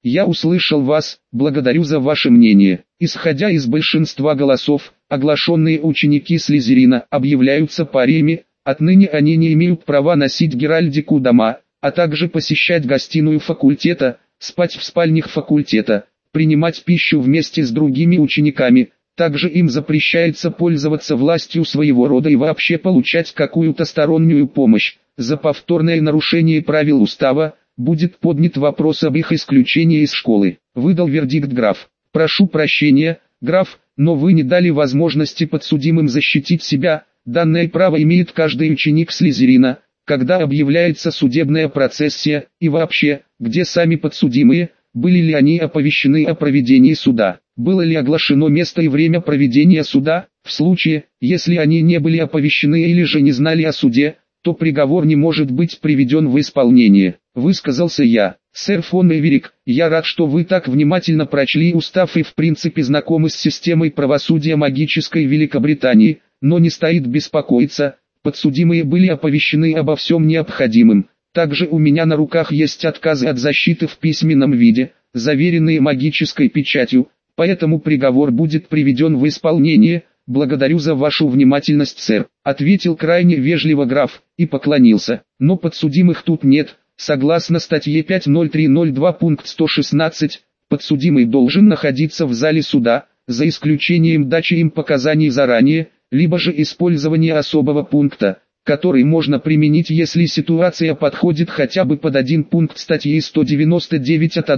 Я услышал вас, благодарю за ваше мнение. Исходя из большинства голосов, оглашенные ученики Слизерина объявляются париями, отныне они не имеют права носить геральдику дома, а также посещать гостиную факультета, спать в спальнях факультета, принимать пищу вместе с другими учениками. Также им запрещается пользоваться властью своего рода и вообще получать какую-то стороннюю помощь. За повторное нарушение правил устава будет поднят вопрос об их исключении из школы. Выдал вердикт граф. Прошу прощения, граф, но вы не дали возможности подсудимым защитить себя. Данное право имеет каждый ученик Слизерина, когда объявляется судебная процессия, и вообще, где сами подсудимые, были ли они оповещены о проведении суда, было ли оглашено место и время проведения суда. В случае, если они не были оповещены или же не знали о суде, то приговор не может быть приведен в исполнение. Высказался я. Сэр фон Эверик, я рад, что вы так внимательно прочли устав и в принципе знакомы с системой правосудия магической Великобритании, но не стоит беспокоиться, подсудимые были оповещены обо всем необходимом. Также у меня на руках есть отказы от защиты в письменном виде, заверенные магической печатью, поэтому приговор будет приведен в исполнение. Благодарю за вашу внимательность, сэр, ответил крайне вежливо граф, и поклонился. Но подсудимых тут нет. Согласно статье 50302 пункт 116, подсудимый должен находиться в зале суда, за исключением дачи им показаний заранее, либо же использования особого пункта, который можно применить, если ситуация подходит хотя бы под один пункт статьи 199 от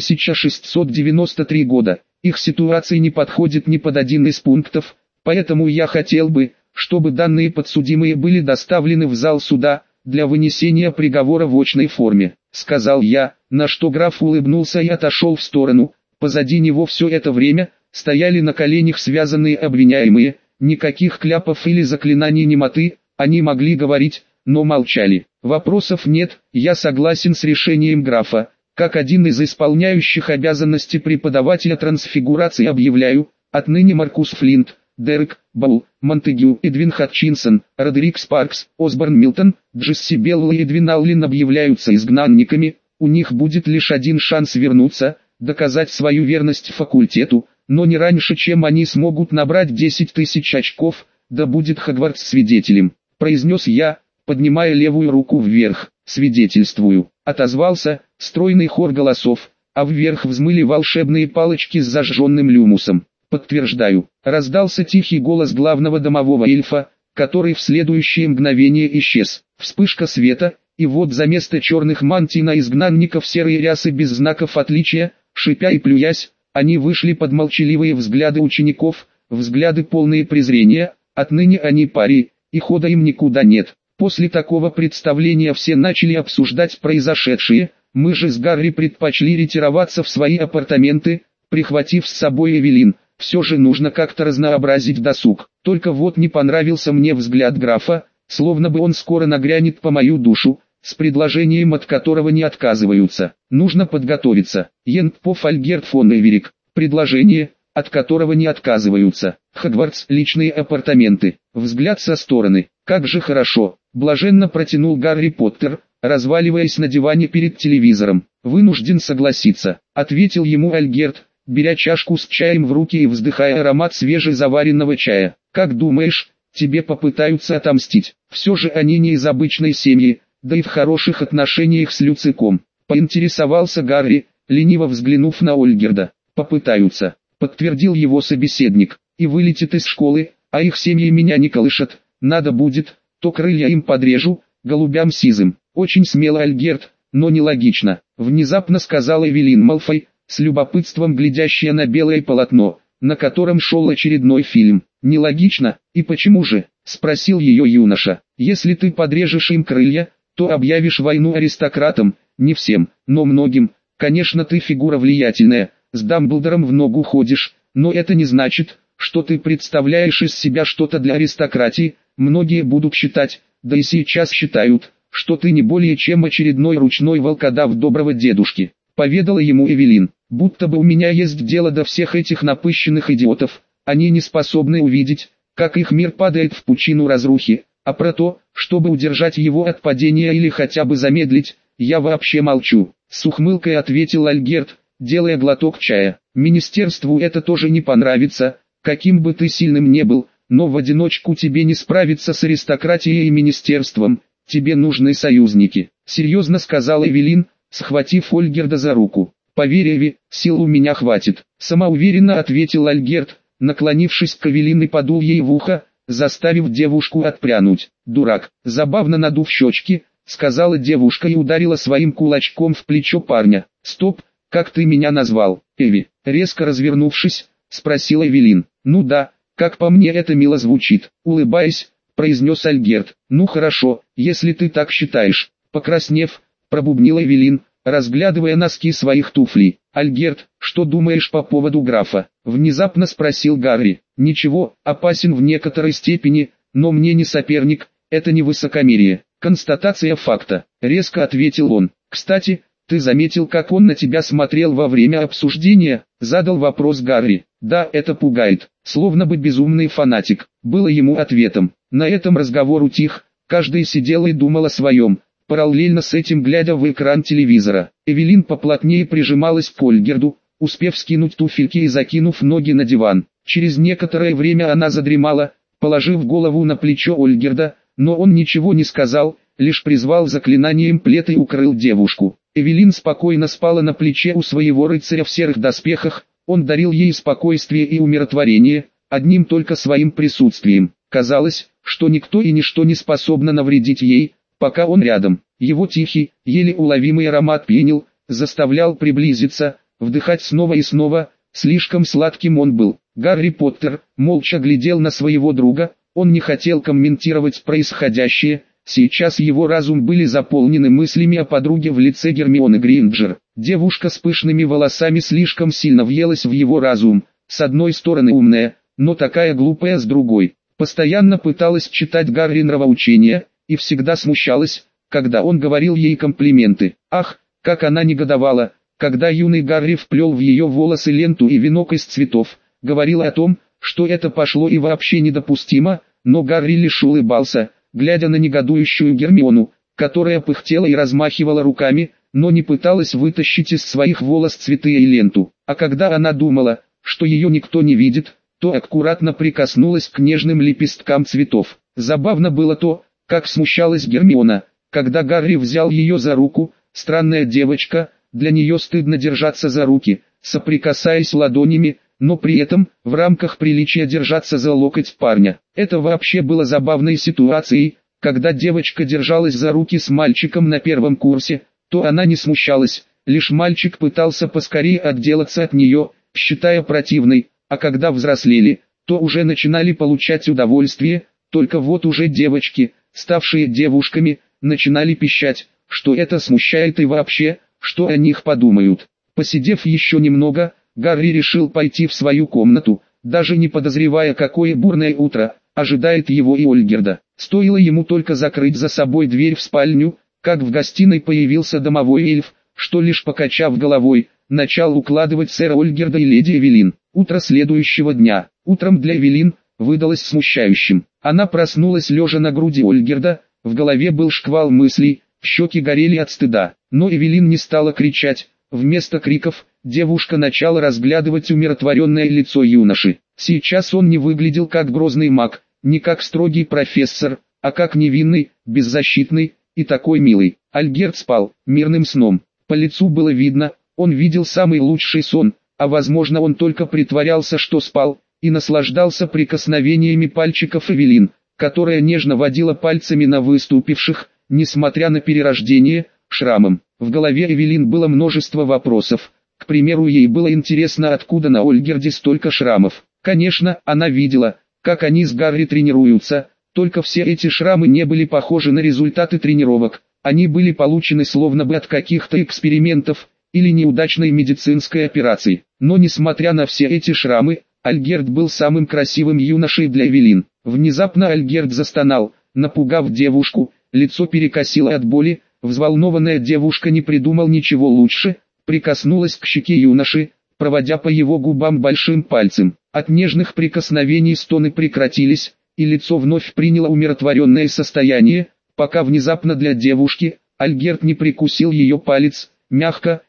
1693 года. Их ситуация не подходит ни под один из пунктов, поэтому я хотел бы, чтобы данные подсудимые были доставлены в зал суда, для вынесения приговора в очной форме, сказал я, на что граф улыбнулся и отошел в сторону. Позади него все это время стояли на коленях связанные обвиняемые, никаких кляпов или заклинаний немоты, они могли говорить, но молчали. Вопросов нет, я согласен с решением графа. Как один из исполняющих обязанности преподавателя трансфигурации объявляю, отныне Маркус Флинт, Дерек Баул, Монтегю, Эдвин Хатчинсон, Родерик Спаркс, Осборн Милтон, Джесси Белл и Эдвин Аулин объявляются изгнанниками. У них будет лишь один шанс вернуться, доказать свою верность факультету, но не раньше, чем они смогут набрать 10 тысяч очков, да будет Хогвартс свидетелем, произнес я, поднимая левую руку вверх. Свидетельствую, отозвался стройный хор голосов, а вверх взмыли волшебные палочки с зажженным люмусом. Подтверждаю, раздался тихий голос главного домового эльфа, который в следующее мгновение исчез. Вспышка света, и вот за место черных мантий на изгнанников серые рясы без знаков отличия, шипя и плюясь, они вышли под молчаливые взгляды учеников, взгляды полные презрения. Отныне они пари, и хода им никуда нет. После такого представления все начали обсуждать произошедшее. Мы же с Гарри предпочли ретироваться в свои апартаменты, прихватив с собой Эвелин. Все же нужно как-то разнообразить досуг. Только вот не понравился мне взгляд графа, словно бы он скоро нагрянет по мою душу, с предложением, от которого не отказываются. Нужно подготовиться. Йенпоф Альгерт фон Эверик. Предложение, от которого не отказываются. Хогвартс, личные апартаменты. Взгляд со стороны. Как же хорошо. Блаженно протянул Гарри Поттер, разваливаясь на диване перед телевизором. Вынужден согласиться, ответил ему Альгерт, беря чашку с чаем в руки и вздыхая аромат свежезаваренного чая. Как думаешь, тебе попытаются отомстить? Все же они не из обычной семьи, да и в хороших отношениях с Люциком. Поинтересовался Гарри, лениво взглянув на Ольгерда. Попытаются, подтвердил его собеседник, и вылетят из школы, а их семьи меня не колышат. Надо будет, то крылья им подрежу, голубям сизым. Очень смело, Альгерт, но нелогично, внезапно сказала Эвелин Малфой, с любопытством глядящая на белое полотно, на котором шел очередной фильм. Нелогично, и почему же, спросил ее юноша. Если ты подрежешь им крылья, то объявишь войну аристократам, не всем, но многим. Конечно, ты фигура влиятельная, с Дамблдором в ногу ходишь, но это не значит, что ты представляешь из себя что-то для аристократии. Многие будут считать, да и сейчас считают, что ты не более чем очередной ручной волкодав доброго дедушки. Поведала ему Эвелин, будто бы у меня есть дело до всех этих напыщенных идиотов. Они не способны увидеть, как их мир падает в пучину разрухи, а про то, чтобы удержать его от падения или хотя бы замедлить, я вообще молчу. С ухмылкой ответил Альгерт, делая глоток чая. Министерству это тоже не понравится, каким бы ты сильным не был, но в одиночку тебе не справиться с аристократией и министерством, тебе нужны союзники. Серьезно сказала Эвелин, схватив Ольгерда за руку. Поверь, Эви, сил у меня хватит. Самоуверенно ответил Альгерд, наклонившись к Эвелин и подул ей в ухо, заставив девушку отпрянуть. Дурак, забавно надув щечки, сказала девушка и ударила своим кулачком в плечо парня. Стоп, как ты меня назвал, Эви? Резко развернувшись, спросила Эвелин. Ну да, как по мне это мило звучит, улыбаясь, произнес Альгерд. Ну хорошо, если ты так считаешь. Покраснев, пробубнила Эвелин, разглядывая носки своих туфлей. Альгерд, что думаешь по поводу графа? Внезапно спросил Гарри. Ничего, опасен в некоторой степени, но мне не соперник, это не высокомерие. Констатация факта, резко ответил он. Кстати, ты заметил, как он на тебя смотрел во время обсуждения? Задал вопрос Гарри. Да, это пугает, словно бы безумный фанатик, было ему ответом. На этом разговор утих, каждый сидел и думал о своем, параллельно с этим глядя в экран телевизора. Эвелин поплотнее прижималась к Ольгерду, успев скинуть туфельки и закинув ноги на диван. Через некоторое время она задремала, положив голову на плечо Ольгерда, но он ничего не сказал, лишь призвал заклинанием плет и укрыл девушку. Эвелин спокойно спала на плече у своего рыцаря в серых доспехах, он дарил ей спокойствие и умиротворение, одним только своим присутствием. Казалось, что никто и ничто не способно навредить ей, пока он рядом. Его тихий, еле уловимый аромат пьянил, заставлял приблизиться, вдыхать снова и снова, слишком сладким он был. Гарри Поттер молча глядел на своего друга, он не хотел комментировать происходящее, сейчас его разум были заполнены мыслями о подруге в лице Гермионы Грейнджер. Девушка с пышными волосами слишком сильно въелась в его разум, с одной стороны умная, но такая глупая с другой. Постоянно пыталась читать Гарри нравоучения, и всегда смущалась, когда он говорил ей комплименты. Ах, как она негодовала, когда юный Гарри вплел в ее волосы ленту и венок из цветов, говорила о том, что это пошло и вообще недопустимо, но Гарри лишь улыбался, глядя на негодующую Гермиону, которая пыхтела и размахивала руками, но не пыталась вытащить из своих волос цветы и ленту. А когда она думала, что ее никто не видит, то аккуратно прикоснулась к нежным лепесткам цветов. Забавно было то, как смущалась Гермиона, когда Гарри взял ее за руку. Странная девочка, для нее стыдно держаться за руки, соприкасаясь ладонями, но при этом, в рамках приличия держаться за локоть парня. Это вообще было забавной ситуацией, когда девочка держалась за руки с мальчиком на первом курсе, то она не смущалась, лишь мальчик пытался поскорее отделаться от нее, считая противной, а когда взрослели, то уже начинали получать удовольствие, только вот уже девочки, ставшие девушками, начинали пищать, что это смущает и вообще, что о них подумают. Посидев еще немного, Гарри решил пойти в свою комнату, даже не подозревая, какое бурное утро ожидает его и Ольгерда. Стоило ему только закрыть за собой дверь в спальню, как в гостиной появился домовой эльф, что лишь покачав головой, начал укладывать сэра Ольгерда и леди Эвелин. Утро следующего дня, утром для Эвелин, выдалось смущающим. Она проснулась лежа на груди Ольгерда, в голове был шквал мыслей, щеки горели от стыда. Но Эвелин не стала кричать, вместо криков, девушка начала разглядывать умиротворенное лицо юноши. Сейчас он не выглядел как грозный маг, не как строгий профессор, а как невинный, беззащитный и такой милый. Альгерд спал, мирным сном. По лицу было видно, он видел самый лучший сон, а возможно он только притворялся, что спал, и наслаждался прикосновениями пальчиков Эвелин, которая нежно водила пальцами на выступивших, несмотря на перерождение, шрамом. В голове Эвелин было множество вопросов. К примеру, ей было интересно, откуда на Ольгерде столько шрамов. Конечно, она видела, как они с Гарри тренируются, только все эти шрамы не были похожи на результаты тренировок. Они были получены словно бы от каких-то экспериментов или неудачной медицинской операции. Но несмотря на все эти шрамы, Альгерд был самым красивым юношей для Эвелин. Внезапно Альгерд застонал, напугав девушку, лицо перекосило от боли. Взволнованная девушка не придумал ничего лучше, прикоснулась к щеке юноши, проводя по его губам большим пальцем. От нежных прикосновений стоны прекратились, и лицо вновь приняло умиротворенное состояние, пока внезапно для девушки, Альгерд не прикусил ее палец, мягко,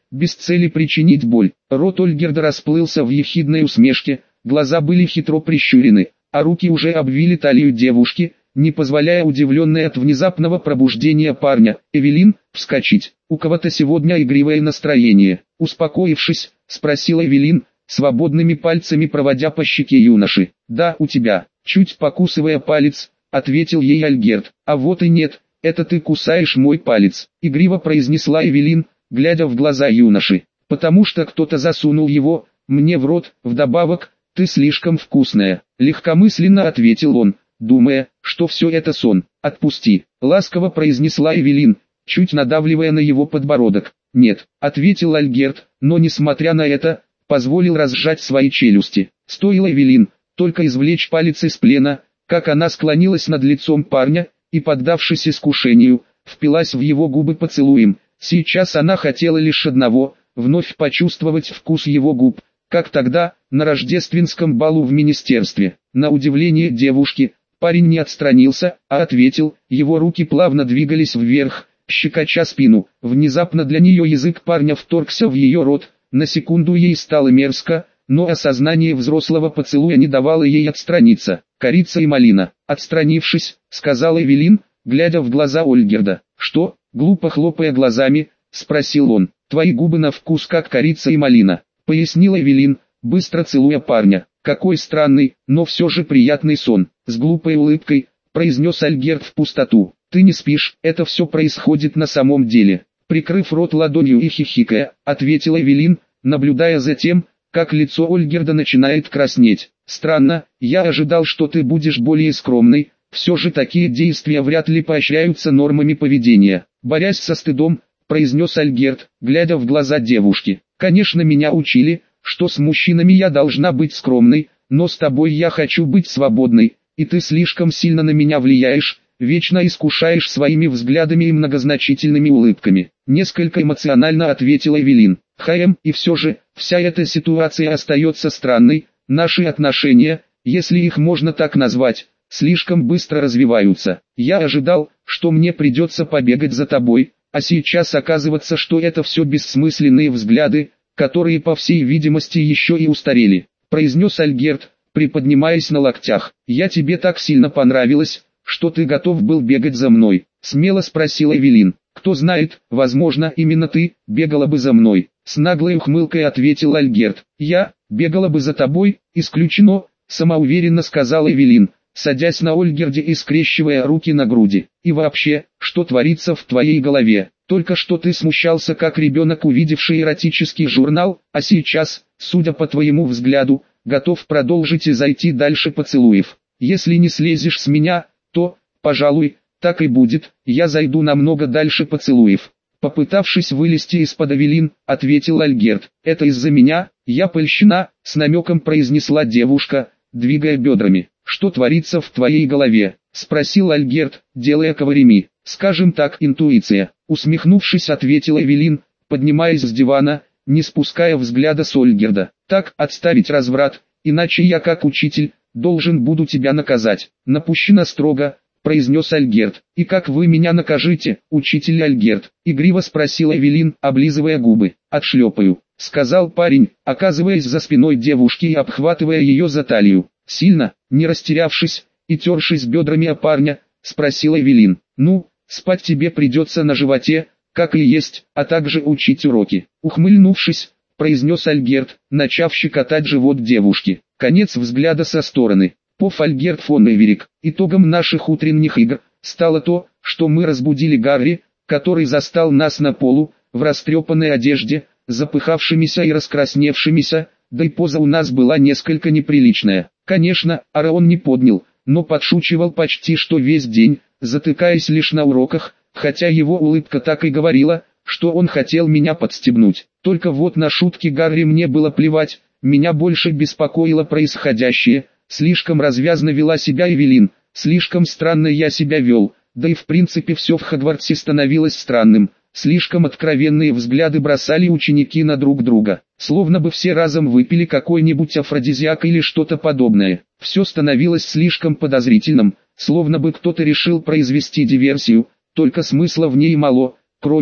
без цели причинить боль. Рот Ольгерда расплылся в ехидной усмешке, глаза были хитро прищурены, а руки уже обвили талию девушки, не позволяя удивленной от внезапного пробуждения парня, Эвелин, вскочить. «У кого-то сегодня игривое настроение», — успокоившись, спросила Эвелин, свободными пальцами проводя по щеке юноши. «Да, у тебя», — чуть покусывая палец, ответил ей Альгерд. «А вот и нет, это ты кусаешь мой палец», — игриво произнесла Эвелин, глядя в глаза юноши. «Потому что кто-то засунул его мне в рот, вдобавок, ты слишком вкусная», — легкомысленно ответил он, думая, что все это сон. «Отпусти», — ласково произнесла Эвелин, чуть надавливая на его подбородок. «Нет», — ответил Альгерд, но несмотря на это, позволил разжать свои челюсти. Стоило Эвелин только извлечь палец из плена, как она склонилась над лицом парня, и, поддавшись искушению, впилась в его губы поцелуем. Сейчас она хотела лишь одного — вновь почувствовать вкус его губ, как тогда, на рождественском балу в министерстве. На удивление девушки, парень не отстранился, а ответил, его руки плавно двигались вверх, щекоча спину. Внезапно для нее язык парня вторгся в ее рот, на секунду ей стало мерзко, но осознание взрослого поцелуя не давало ей отстраниться. «Корица и малина», — отстранившись, сказала Эвелин, глядя в глаза Ольгерда. «Что?» — глупо хлопая глазами, спросил он. «Твои губы на вкус как корица и малина», — пояснила Эвелин, быстро целуя парня. «Какой странный, но все же приятный сон», — с глупой улыбкой произнес Альгерд в пустоту. «Ты не спишь, это все происходит на самом деле». Прикрыв рот ладонью и хихикая, ответила Эвелин, наблюдая за тем, как лицо Ольгерда начинает краснеть. «Странно, я ожидал, что ты будешь более скромной, все же такие действия вряд ли поощряются нормами поведения». Борясь со стыдом, произнес Альгерд, глядя в глаза девушки. «Конечно, меня учили, что с мужчинами я должна быть скромной, но с тобой я хочу быть свободной, и ты слишком сильно на меня влияешь, вечно искушаешь своими взглядами и многозначительными улыбками». Несколько эмоционально ответила Эвелин. И все же, вся эта ситуация остается странной, наши отношения, если их можно так назвать, слишком быстро развиваются. Я ожидал, что мне придется побегать за тобой, а сейчас оказывается, что это все бессмысленные взгляды, которые по всей видимости еще и устарели, произнес Альгерд, приподнимаясь на локтях. «Я тебе так сильно понравилась, что ты готов был бегать за мной?» — смело спросила Эвелин. «Кто знает, возможно, именно ты бегала бы за мной», — с наглой ухмылкой ответил Альгерд. «Я бегала бы за тобой, исключено», — самоуверенно сказала Эвелин, садясь на Ольгерде и скрещивая руки на груди. «И вообще, что творится в твоей голове? Только что ты смущался как ребенок, увидевший эротический журнал, а сейчас, судя по твоему взгляду, готов продолжить и зайти дальше поцелуев. Если не слезешь с меня, то, пожалуй, так и будет, я зайду намного дальше поцелуев». Попытавшись вылезти из-под Эвелин, ответил Альгерд. «Это из-за меня, я польщена», — с намеком произнесла девушка, двигая бедрами. «Что творится в твоей голове?» — спросил Альгерд, делая ковырями. «Скажем так, интуиция», — усмехнувшись, ответила Эвелин, поднимаясь с дивана, не спуская взгляда с Ольгерда. «Так, отставить разврат, иначе я как учитель, должен буду тебя наказать». «Напущено строго», — произнес Альгерд. «И как вы меня накажите, учитель Альгерд?» — игриво спросила Эвелин, облизывая губы. «Отшлепаю», — сказал парень, оказываясь за спиной девушки и обхватывая ее за талию. «Сильно?» — не растерявшись и тершись бедрами о парня, спросила Эвелин. «Ну, спать тебе придется на животе, как и есть, а также учить уроки», — ухмыльнувшись, произнес Альгерд, начав щекотать живот девушки. Конец взгляда со стороны. Поф Альгерд фон Эверик. Итогом наших утренних игр стало то, что мы разбудили Гарри, который застал нас на полу, в растрепанной одежде, запыхавшимися и раскрасневшимися, да и поза у нас была несколько неприличная. Конечно, Араон не поднял, но подшучивал почти что весь день, затыкаясь лишь на уроках, хотя его улыбка так и говорила, что он хотел меня подстебнуть. Только вот на шутки Гарри мне было плевать, меня больше беспокоило происходящее. Слишком развязно вела себя Эвелин, слишком странно я себя вел, да и в принципе все в Хогвартсе становилось странным. Слишком откровенные взгляды бросали ученики на друг друга, словно бы все разом выпили какой-нибудь афродизиак или что-то подобное. Все становилось слишком подозрительным, словно бы кто-то решил произвести диверсию, только смысла в ней мало, кроме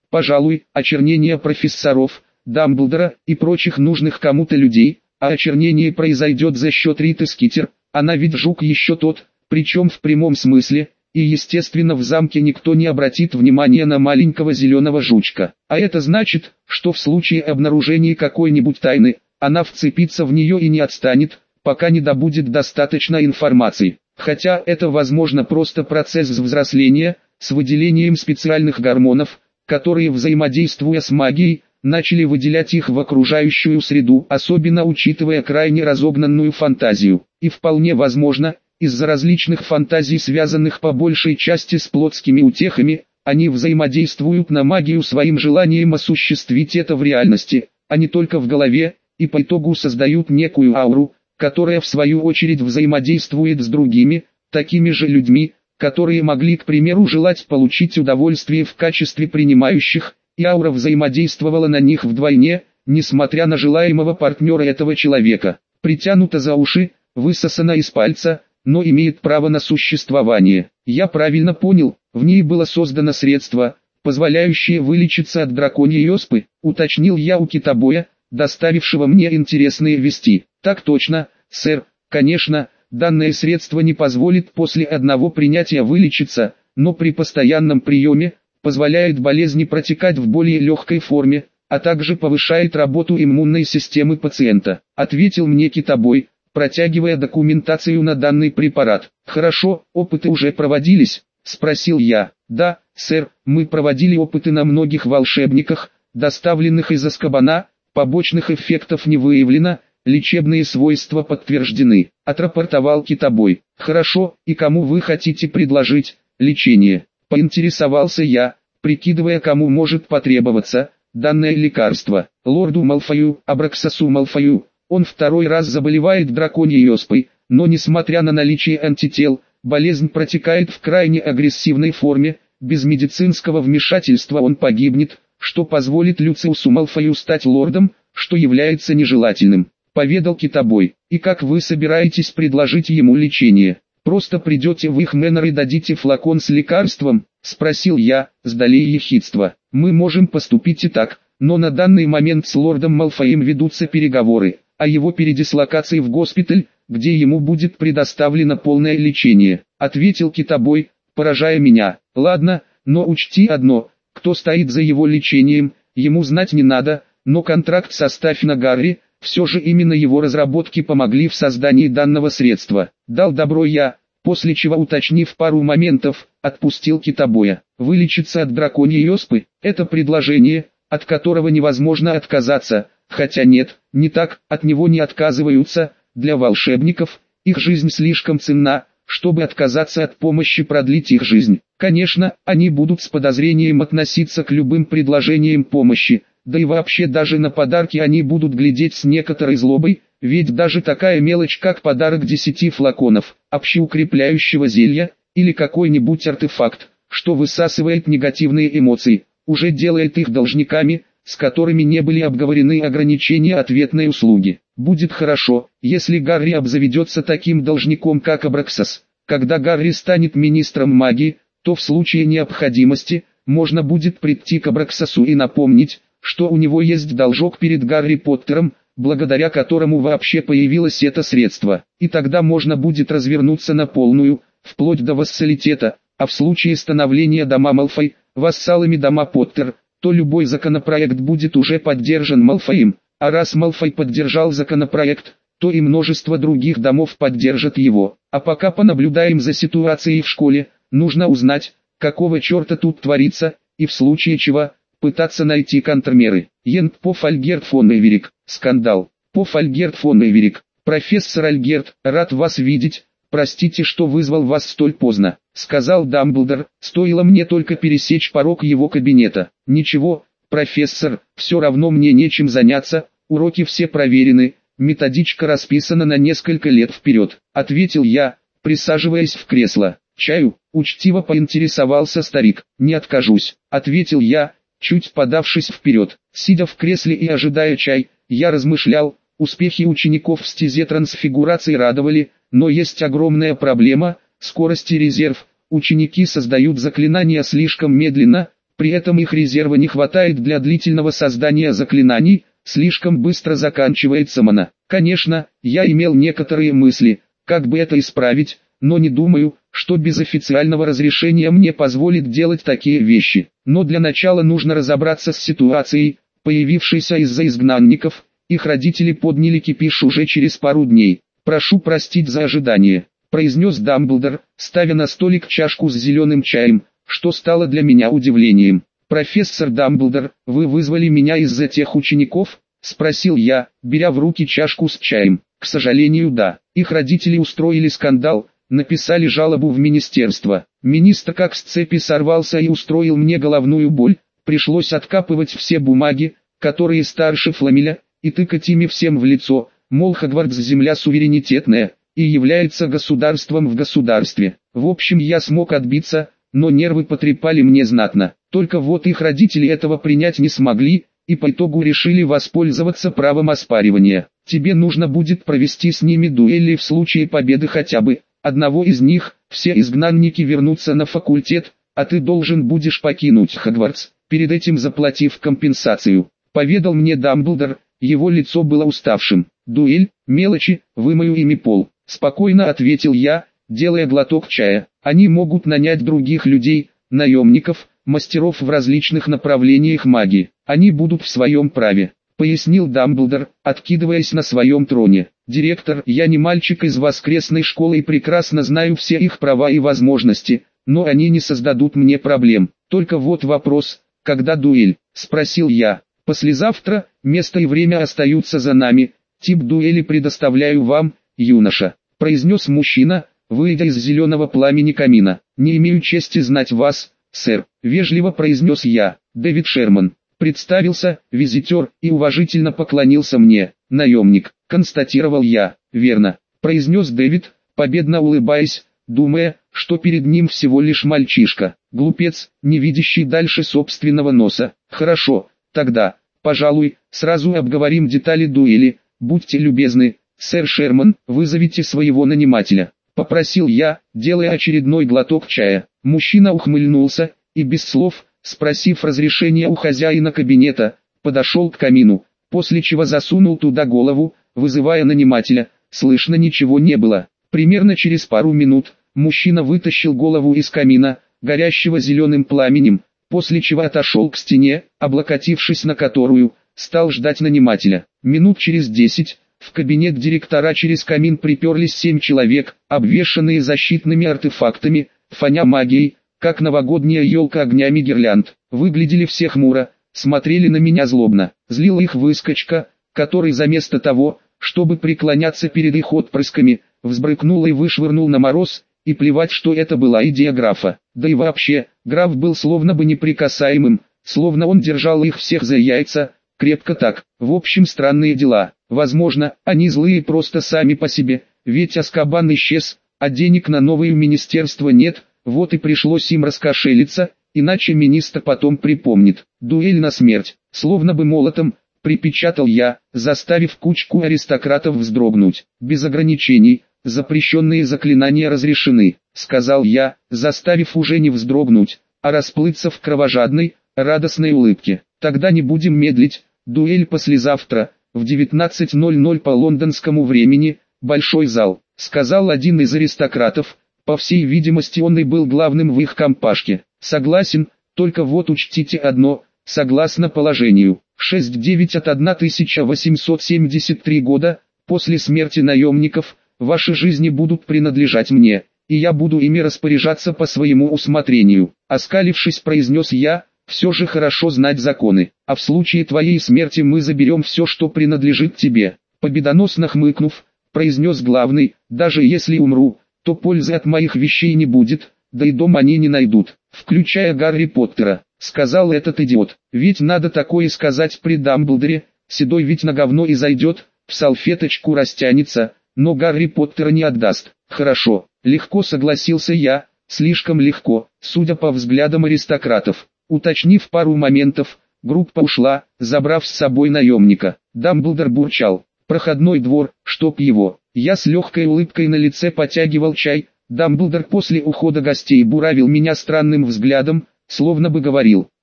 Пожалуй, очернение профессоров, Дамблдора и прочих нужных кому-то людей, а очернение произойдет за счет Риты Скитер, она ведь жук еще тот, причем в прямом смысле, и естественно в замке никто не обратит внимания на маленького зеленого жучка. А это значит, что в случае обнаружения какой-нибудь тайны, она вцепится в нее и не отстанет, пока не добудет достаточно информации. Хотя это возможно просто процесс взросления, с выделением специальных гормонов, которые, взаимодействуя с магией, начали выделять их в окружающую среду, особенно учитывая крайне разогнанную фантазию. И вполне возможно, из-за различных фантазий, связанных по большей части с плотскими утехами, они взаимодействуют на магию своим желанием осуществить это в реальности, а не только в голове, и по итогу создают некую ауру, которая в свою очередь взаимодействует с другими, такими же людьми, которые могли, к примеру, желать получить удовольствие в качестве принимающих, и аура взаимодействовала на них вдвойне, несмотря на желаемого партнера этого человека. Притянута за уши, высосана из пальца, но имеет право на существование. Я правильно понял, в ней было создано средство, позволяющее вылечиться от драконьей оспы, уточнил я у китобоя, доставившего мне интересные вести. Так точно, сэр, конечно, данное средство не позволит после одного принятия вылечиться, но при постоянном приеме, позволяет болезни протекать в более легкой форме, а также повышает работу иммунной системы пациента, ответил мне китобой, протягивая документацию на данный препарат. Хорошо, опыты уже проводились, спросил я. Да, сэр, мы проводили опыты на многих волшебниках, доставленных из Азкабана, побочных эффектов не выявлено, лечебные свойства подтверждены, отрапортовал китобой. Хорошо, и кому вы хотите предложить лечение? Поинтересовался я, прикидывая, кому может потребоваться данное лекарство. Лорду Малфою, Абраксасу Малфою. Он второй раз заболевает драконьей оспой, но несмотря на наличие антител, болезнь протекает в крайне агрессивной форме, без медицинского вмешательства он погибнет, что позволит Люциусу Малфою стать лордом, что является нежелательным, поведал китобой. И как вы собираетесь предложить ему лечение? Просто придете в их мэннер и дадите флакон с лекарством, спросил я, с долей ехидства. Мы можем поступить и так, но на данный момент с лордом Малфоем ведутся переговоры о его передислокации в госпиталь, где ему будет предоставлено полное лечение, ответил китобой, поражая меня. Ладно, но учти одно, кто стоит за его лечением, ему знать не надо, но контракт составь на Гарри, все же именно его разработки помогли в создании данного средства. Дал добро я, после чего, уточнив пару моментов, отпустил китобоя. Вылечиться от драконьей оспы – это предложение, от которого невозможно отказаться, хотя нет, не так, от него не отказываются. Для волшебников, их жизнь слишком ценна, чтобы отказаться от помощи продлить их жизнь. Конечно, они будут с подозрением относиться к любым предложениям помощи, да и вообще даже на подарки они будут глядеть с некоторой злобой, ведь даже такая мелочь, как подарок 10 флаконов общеукрепляющего зелья, или какой-нибудь артефакт, что высасывает негативные эмоции, уже делает их должниками, с которыми не были обговорены ограничения ответной услуги. Будет хорошо, если Гарри обзаведется таким должником, как Абраксас. Когда Гарри станет министром магии, то в случае необходимости, можно будет прийти к Абраксасу и напомнить, что у него есть должок перед Гарри Поттером, благодаря которому вообще появилось это средство. И тогда можно будет развернуться на полную, вплоть до вассалитета, а в случае становления дома Малфой, вассалами дома Поттер, то любой законопроект будет уже поддержан Малфоем, а раз Малфой поддержал законопроект, то и множество других домов поддержат его. А пока понаблюдаем за ситуацией в школе, нужно узнать, какого черта тут творится, и в случае чего, пытаться найти контрмеры. Йент Поф Альгерт фон Эверик. Скандал. Поф Альгерт фон Эверик. Профессор Альгерт, рад вас видеть. Простите, что вызвал вас столь поздно, сказал Дамблдор, стоило мне только пересечь порог его кабинета. Ничего, профессор, все равно мне нечем заняться, уроки все проверены, методичка расписана на несколько лет вперед, ответил я, присаживаясь в кресло. Чаю, учтиво поинтересовался старик. Не откажусь, ответил я, чуть подавшись вперед. Сидя в кресле и ожидая чай, я размышлял, успехи учеников в стезе трансфигурации радовали, но есть огромная проблема – скорость и резерв. Ученики создают заклинания слишком медленно, При этом их резерва не хватает для длительного создания заклинаний, слишком быстро заканчивается мана. Конечно, я имел некоторые мысли, как бы это исправить, но не думаю, что без официального разрешения мне позволит делать такие вещи. Но для начала нужно разобраться с ситуацией, появившейся из-за изгнанников. Их родители подняли кипиш уже через пару дней. «Прошу простить за ожидание», — произнес Дамблдор, ставя на столик чашку с зеленым чаем, что стало для меня удивлением. «Профессор Дамблдор, вы вызвали меня из-за тех учеников?» — спросил я, беря в руки чашку с чаем. «К сожалению, да. Их родители устроили скандал, написали жалобу в министерство. Министр как с цепи сорвался и устроил мне головную боль, пришлось откапывать все бумаги, которые старше Фламеля, и тыкать ими всем в лицо, мол, Хогвартс земля суверенитетная, и является государством в государстве. В общем, я смог отбиться, но нервы потрепали мне знатно. Только вот их родители этого принять не смогли, и по итогу решили воспользоваться правом оспаривания. Тебе нужно будет провести с ними дуэли в случае победы хотя бы одного из них, все изгнанники вернутся на факультет, а ты должен будешь покинуть Хогвартс, перед этим заплатив компенсацию. Поведал мне Дамблдор, его лицо было уставшим. «Дуэль, мелочи, вымою ими пол», — спокойно ответил я, делая глоток чая. «Они могут нанять других людей, наемников, мастеров в различных направлениях магии. Они будут в своем праве», — пояснил Дамблдор, откидываясь на своем троне. «Директор, я не мальчик из воскресной школы и прекрасно знаю все их права и возможности, но они не создадут мне проблем. Только вот вопрос, когда дуэль?» — спросил я. «Послезавтра, место и время остаются за нами, тип дуэли предоставляю вам, юноша», — произнес мужчина, выйдя из зеленого пламени камина. «Не имею чести знать вас, сэр», — вежливо произнес я. «Дэвид Шерман», — представился визитер и уважительно поклонился мне. «Наемник», — констатировал я. «Верно», — произнес Дэвид, победно улыбаясь, думая, что перед ним всего лишь мальчишка, глупец, не видящий дальше собственного носа. «Хорошо, тогда, пожалуй, сразу обговорим детали дуэли. Будьте любезны, сэр Шерман, вызовите своего нанимателя», — попросил я, делая очередной глоток чая. Мужчина ухмыльнулся, и без слов, спросив разрешения у хозяина кабинета, подошел к камину, после чего засунул туда голову, вызывая нанимателя. Слышно ничего не было. Примерно через пару минут, мужчина вытащил голову из камина, горящего зеленым пламенем, после чего отошел к стене, облокотившись на которую, стал ждать нанимателя. Минут через 10, в кабинет директора через камин приперлись 7 человек, обвешанные защитными артефактами, фоня магией, как новогодняя елка огнями гирлянд. Выглядели все хмуро, смотрели на меня злобно. Злил их выскочка, который заместо того, чтобы преклоняться перед их отпрысками, взбрыкнул и вышвырнул на мороз, и плевать, что это была идея графа. Да и вообще, граф был словно бы неприкасаемым, словно он держал их всех за яйца, крепко так. В общем, странные дела. Возможно, они злые просто сами по себе, ведь Азкабан исчез, а денег на новое министерство нет, вот и пришлось им раскошелиться, иначе министр потом припомнит. «Дуэль на смерть», словно бы молотом, припечатал я, заставив кучку аристократов вздрогнуть. «Без ограничений, запрещенные заклинания разрешены», сказал я, заставив уже не вздрогнуть, а расплыться в кровожадной, радостной улыбке. «Тогда не будем медлить, дуэль послезавтра, в 19:00 по лондонскому времени, большой зал», сказал один из аристократов. По всей видимости, он и был главным в их компашке. «Согласен, только вот учтите одно, согласно положению 6.9 от 1873 года, после смерти наемников, ваши жизни будут принадлежать мне, и я буду ими распоряжаться по своему усмотрению», оскалившись, произнес я. «Все же хорошо знать законы, а в случае твоей смерти мы заберем все, что принадлежит тебе», победоносно хмыкнув, произнес главный. «Даже если умру, то пользы от моих вещей не будет, да и дом они не найдут, включая Гарри Поттера», сказал этот идиот. «Ведь надо такое сказать при Дамблдоре, седой ведь на говно и зайдет, в салфеточку растянется, но Гарри Поттера не отдаст». «Хорошо», легко согласился я, слишком легко, судя по взглядам аристократов. Уточнив пару моментов, группа ушла, забрав с собой наемника. Дамблдор бурчал: «Проходной двор, чтоб его». Я с легкой улыбкой на лице потягивал чай. Дамблдор после ухода гостей буравил меня странным взглядом, словно бы говорил: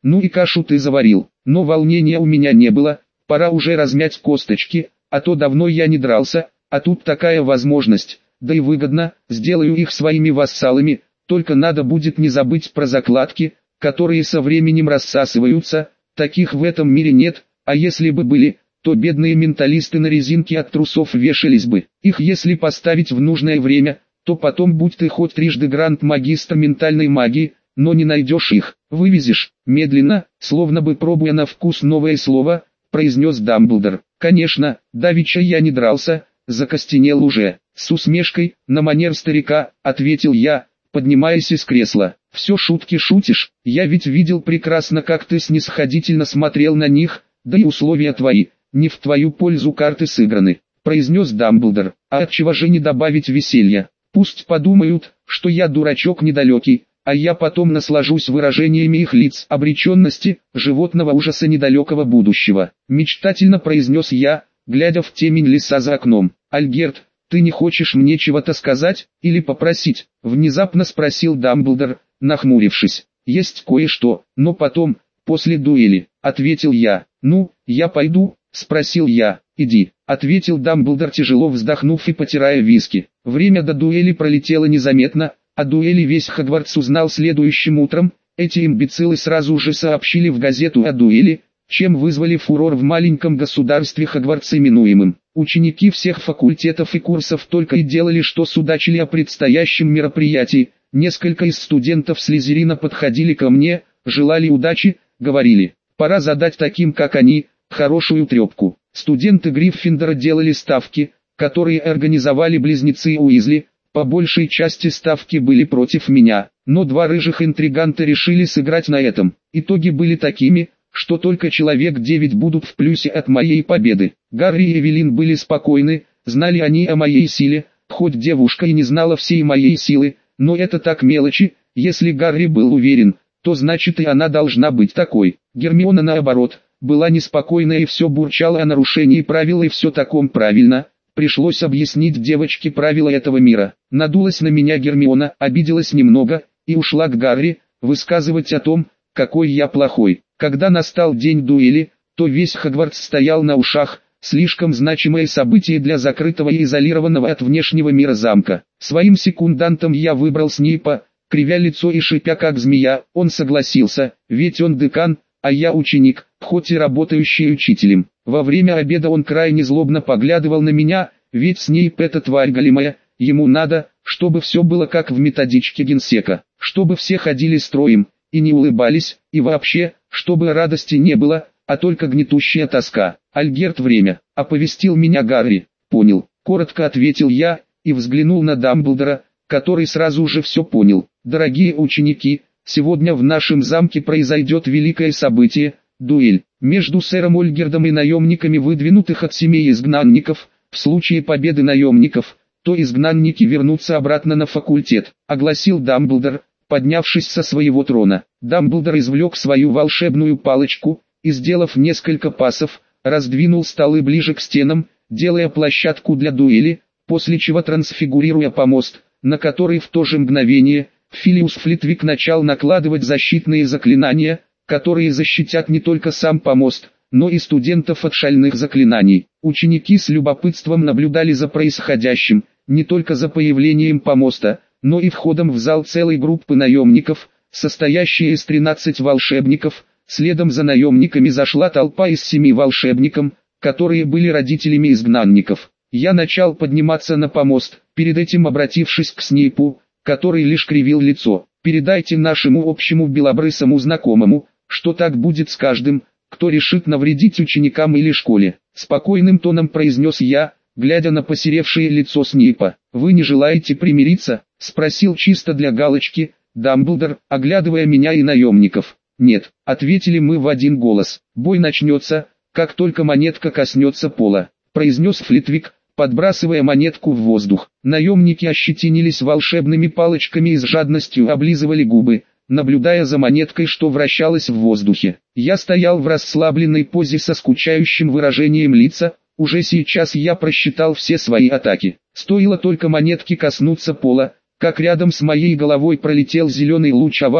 Ну и кашу ты заварил. Но волнения у меня не было, пора уже размять косточки, а то давно я не дрался, а тут такая возможность, да и выгодно, сделаю их своими вассалами, только надо будет не забыть про закладки, которые со временем рассасываются, таких в этом мире нет, а если бы были, то бедные менталисты на резинке от трусов вешались бы. Их если поставить в нужное время, то потом будь ты хоть трижды гранд-магистр ментальной магии, но не найдешь их, вывезешь. Медленно, словно бы пробуя на вкус новое слово, произнес Дамблдор. Конечно, давеча я не дрался, закостенел уже. С усмешкой, на манер старика, ответил я, поднимаясь из кресла. Все шутки шутишь, я ведь видел прекрасно, как ты снисходительно смотрел на них, да и условия твои, не в твою пользу карты сыграны, произнес Дамблдор. А отчего же не добавить веселья? Пусть подумают, что я дурачок недалекий, а я потом наслажусь выражениями их лиц обреченности, животного ужаса недалекого будущего. Мечтательно произнес я, глядя в темень леса за окном. Альгерт, ты не хочешь мне чего-то сказать, или попросить? Внезапно спросил Дамблдор, нахмурившись. Есть кое-что, но потом, после дуэли, ответил я. Ну, я пойду, спросил я. Иди, ответил Дамблдор, тяжело вздохнув и потирая виски. Время до дуэли пролетело незаметно. О дуэли весь Хогвартс узнал следующим утром, эти имбецилы сразу же сообщили в газету о дуэли, чем вызвали фурор в маленьком государстве Хогвартс именуемым. Ученики всех факультетов и курсов только и делали, что судачили о предстоящем мероприятии. Несколько из студентов Слизерина подходили ко мне, желали удачи, говорили, пора задать таким, как они, хорошую трепку. Студенты Гриффиндора делали ставки, которые организовали близнецы Уизли. По большей части ставки были против меня, но два рыжих интриганта решили сыграть на этом. Итоги были такими, что только человек 9 будут в плюсе от моей победы. Гарри и Эвелин были спокойны, знали они о моей силе, хоть девушка и не знала всей моей силы, но это так мелочи, если Гарри был уверен, то значит и она должна быть такой. Гермиона наоборот, была неспокойна и все бурчала о нарушении правил и все таком правильно. Пришлось объяснить девочке правила этого мира. Надулась на меня Гермиона, обиделась немного, и ушла к Гарри, высказывать о том, какой я плохой. Когда настал день дуэли, то весь Хогвартс стоял на ушах, слишком значимое событие для закрытого и изолированного от внешнего мира замка. Своим секундантом я выбрал Снейпа, кривя лицо и шипя как змея, он согласился, ведь он декан, а я ученик, хоть и работающий учителем. Во время обеда он крайне злобно поглядывал на меня, ведь Снейп это тварь голимая, ему надо, чтобы все было как в методичке генсека, чтобы все ходили строем, и не улыбались, и вообще, чтобы радости не было, а только гнетущая тоска. Альгерт, время, оповестил меня Гарри. Понял, коротко ответил я, и взглянул на Дамблдора, который сразу же все понял. Дорогие ученики, сегодня в нашем замке произойдет великое событие, дуэль, между сэром Ольгердом и наемниками выдвинутых от семей изгнанников. В случае победы наемников, то изгнанники вернутся обратно на факультет, огласил Дамблдор, поднявшись со своего трона. Дамблдор извлек свою волшебную палочку, и сделав несколько пасов, раздвинул столы ближе к стенам, делая площадку для дуэли, после чего трансфигурируя помост, на который в то же мгновение, Филиус Флитвик начал накладывать защитные заклинания, которые защитят не только сам помост, но и студентов от шальных заклинаний. Ученики с любопытством наблюдали за происходящим, не только за появлением помоста, но и входом в зал целой группы наемников, состоящей из 13 волшебников. Следом за наемниками зашла толпа из 7 волшебников, которые были родителями изгнанников. Я начал подниматься на помост, перед этим обратившись к Снейпу, который лишь кривил лицо. «Передайте нашему общему белобрысому знакомому, что так будет с каждым, кто решит навредить ученикам или школе», — спокойным тоном произнес я, глядя на посеревшее лицо Снейпа. «Вы не желаете примириться?» — спросил чисто для галочки Дамблдор, оглядывая меня и наемников. «Нет», — ответили мы в один голос. «Бой начнется, как только монетка коснется пола», — произнес Флитвик, подбрасывая монетку в воздух. Наемники ощетинились волшебными палочками и с жадностью облизывали губы, наблюдая за монеткой, что вращалась в воздухе. Я стоял в расслабленной позе со скучающим выражением лица. Уже сейчас я просчитал все свои атаки. Стоило только монетке коснуться пола, как рядом с моей головой пролетел зеленый луч Авады,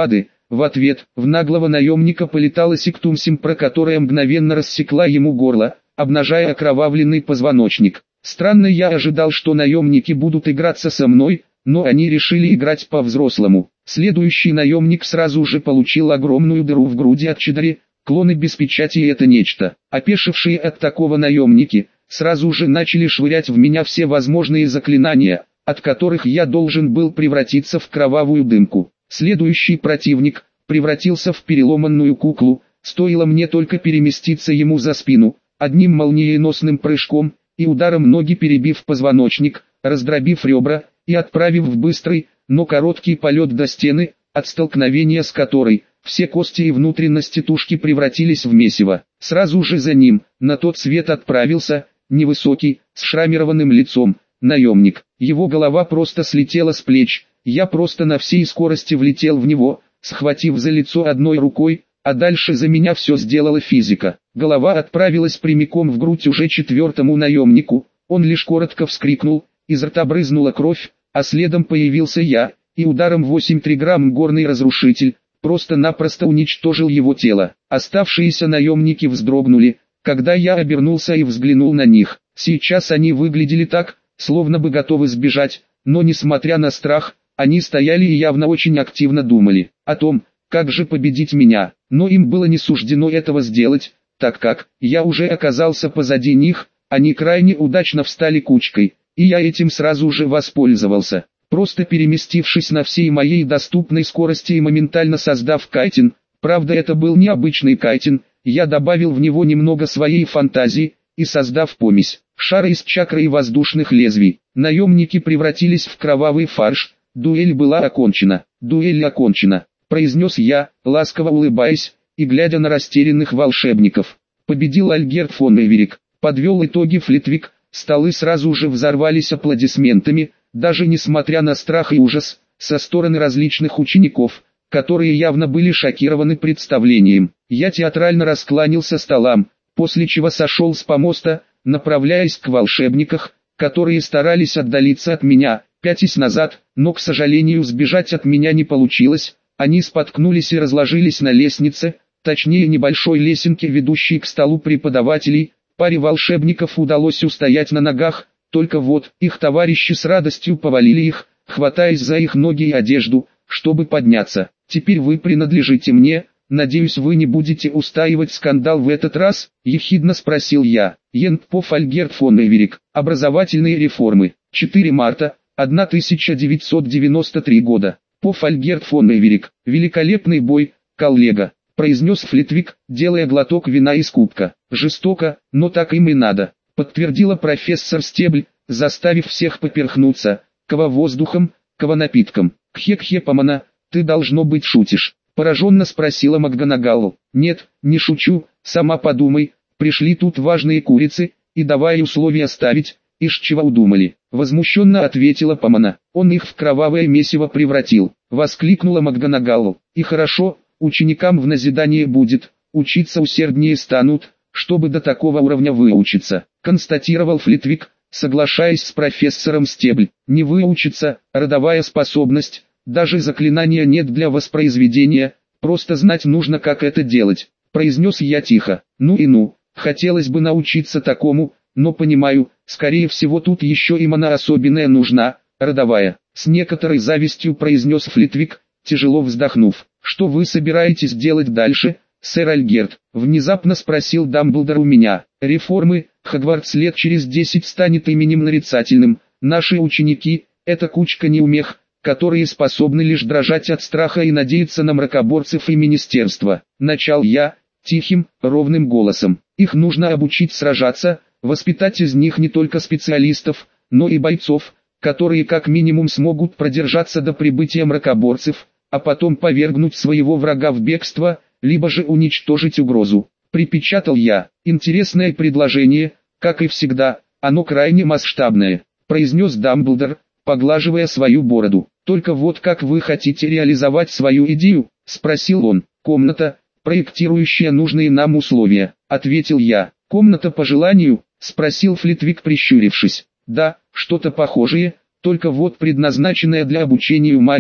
В ответ, в наглого наемника полетала сектумсимпра, которая мгновенно рассекла ему горло, обнажая окровавленный позвоночник. Странно, я ожидал, что наемники будут играться со мной, но они решили играть по-взрослому. Следующий наемник сразу же получил огромную дыру в груди от Чидари. Клоны без печати — это нечто. Опешившие от такого наемники сразу же начали швырять в меня все возможные заклинания, от которых я должен был превратиться в кровавую дымку. Следующий противник превратился в переломанную куклу, стоило мне только переместиться ему за спину, одним молниеносным прыжком и ударом ноги перебив позвоночник, раздробив ребра и отправив в быстрый, но короткий полет до стены, от столкновения с которой все кости и внутренности тушки превратились в месиво. Сразу же за ним на тот свет отправился невысокий, с шрамированным лицом, наемник. Его голова просто слетела с плеч, я просто на всей скорости влетел в него, схватив за лицо одной рукой, а дальше за меня все сделала физика. Голова отправилась прямиком в грудь уже четвертому наемнику, он лишь коротко вскрикнул, из рта брызнула кровь, а следом появился я, и ударом 8-3 грамм горный разрушитель просто-напросто уничтожил его тело. Оставшиеся наемники вздрогнули, когда я обернулся и взглянул на них. Сейчас они выглядели так, словно бы готовы сбежать, но несмотря на страх, они стояли и явно очень активно думали о том, как же победить меня. Но им было не суждено этого сделать, так как я уже оказался позади них, они крайне удачно встали кучкой, и я этим сразу же воспользовался. Просто переместившись на всей моей доступной скорости и моментально создав кайтин, правда это был не обычный кайтин, я добавил в него немного своей фантазии, и создав помесь шара из чакры и воздушных лезвий, наемники превратились в кровавый фарш. Дуэль была окончена. Дуэль окончена, произнес я, ласково улыбаясь, и глядя на растерянных волшебников. Победил Альгерт фон Эверик, подвел итоги Флитвик, столы сразу же взорвались аплодисментами, даже несмотря на страх и ужас, со стороны различных учеников, которые явно были шокированы представлением. Я театрально раскланялся столам, после чего сошел с помоста, направляясь к волшебникам, которые старались отдалиться от меня, пятясь назад, но, к сожалению, сбежать от меня не получилось, они споткнулись и разложились на лестнице, точнее небольшой лесенке, ведущей к столу преподавателей. Паре волшебников удалось устоять на ногах, только вот, их товарищи с радостью повалили их, хватаясь за их ноги и одежду, чтобы подняться. «Теперь вы принадлежите мне, надеюсь, вы не будете устраивать скандал в этот раз?» – ехидно спросил я. Ентпоф Альгерт фон Эверик. Образовательные реформы. 4 марта 1993 года. Поф Альгерт фон Эверик. Великолепный бой, коллега, произнес Флитвик, делая глоток вина из кубка. Жестоко, но так им и надо, подтвердила профессор Стебль, заставив всех поперхнуться, кого воздухом, кого напитком. «Кхе-кхе, Помана, ты должно быть шутишь?» Пораженно спросила МакГонагалл. «Нет, не шучу, сама подумай, пришли тут важные курицы, и давай условия ставить, ишь чего удумали?» Возмущенно ответила Помана. «Он их в кровавое месиво превратил», воскликнула МакГонагалл. «И хорошо, ученикам в назидание будет, учиться усерднее станут, чтобы до такого уровня выучиться», констатировал Флитвик, соглашаясь с профессором Стебль. «Не выучиться, родовая способность, даже заклинания нет для воспроизведения, просто знать нужно, как это делать», произнес я тихо. «Ну и ну, хотелось бы научиться такому, но понимаю, скорее всего тут еще и мана особенная нужна, родовая», с некоторой завистью произнес Флитвик, тяжело вздохнув. «Что вы собираетесь делать дальше, сэр Альгерт?» внезапно спросил Дамблдор у меня. «Реформы, Хогвартс лет через 10 станет именем нарицательным, наши ученики – это кучка неумех, которые способны лишь дрожать от страха и надеяться на мракоборцев и министерства», начал я, тихим, ровным голосом. «Их нужно обучить сражаться, воспитать из них не только специалистов, но и бойцов, которые как минимум смогут продержаться до прибытия мракоборцев, а потом повергнуть своего врага в бегство, либо же уничтожить угрозу», припечатал я. «Интересное предложение, как и всегда, оно крайне масштабное», произнес Дамблдор, поглаживая свою бороду. «Только вот как вы хотите реализовать свою идею?» спросил он. «Комната, проектирующая нужные нам условия», ответил я. «Комната по желанию?» спросил Флитвик, прищурившись. «Да, что-то похожее, только вот предназначенное для обучения магии»,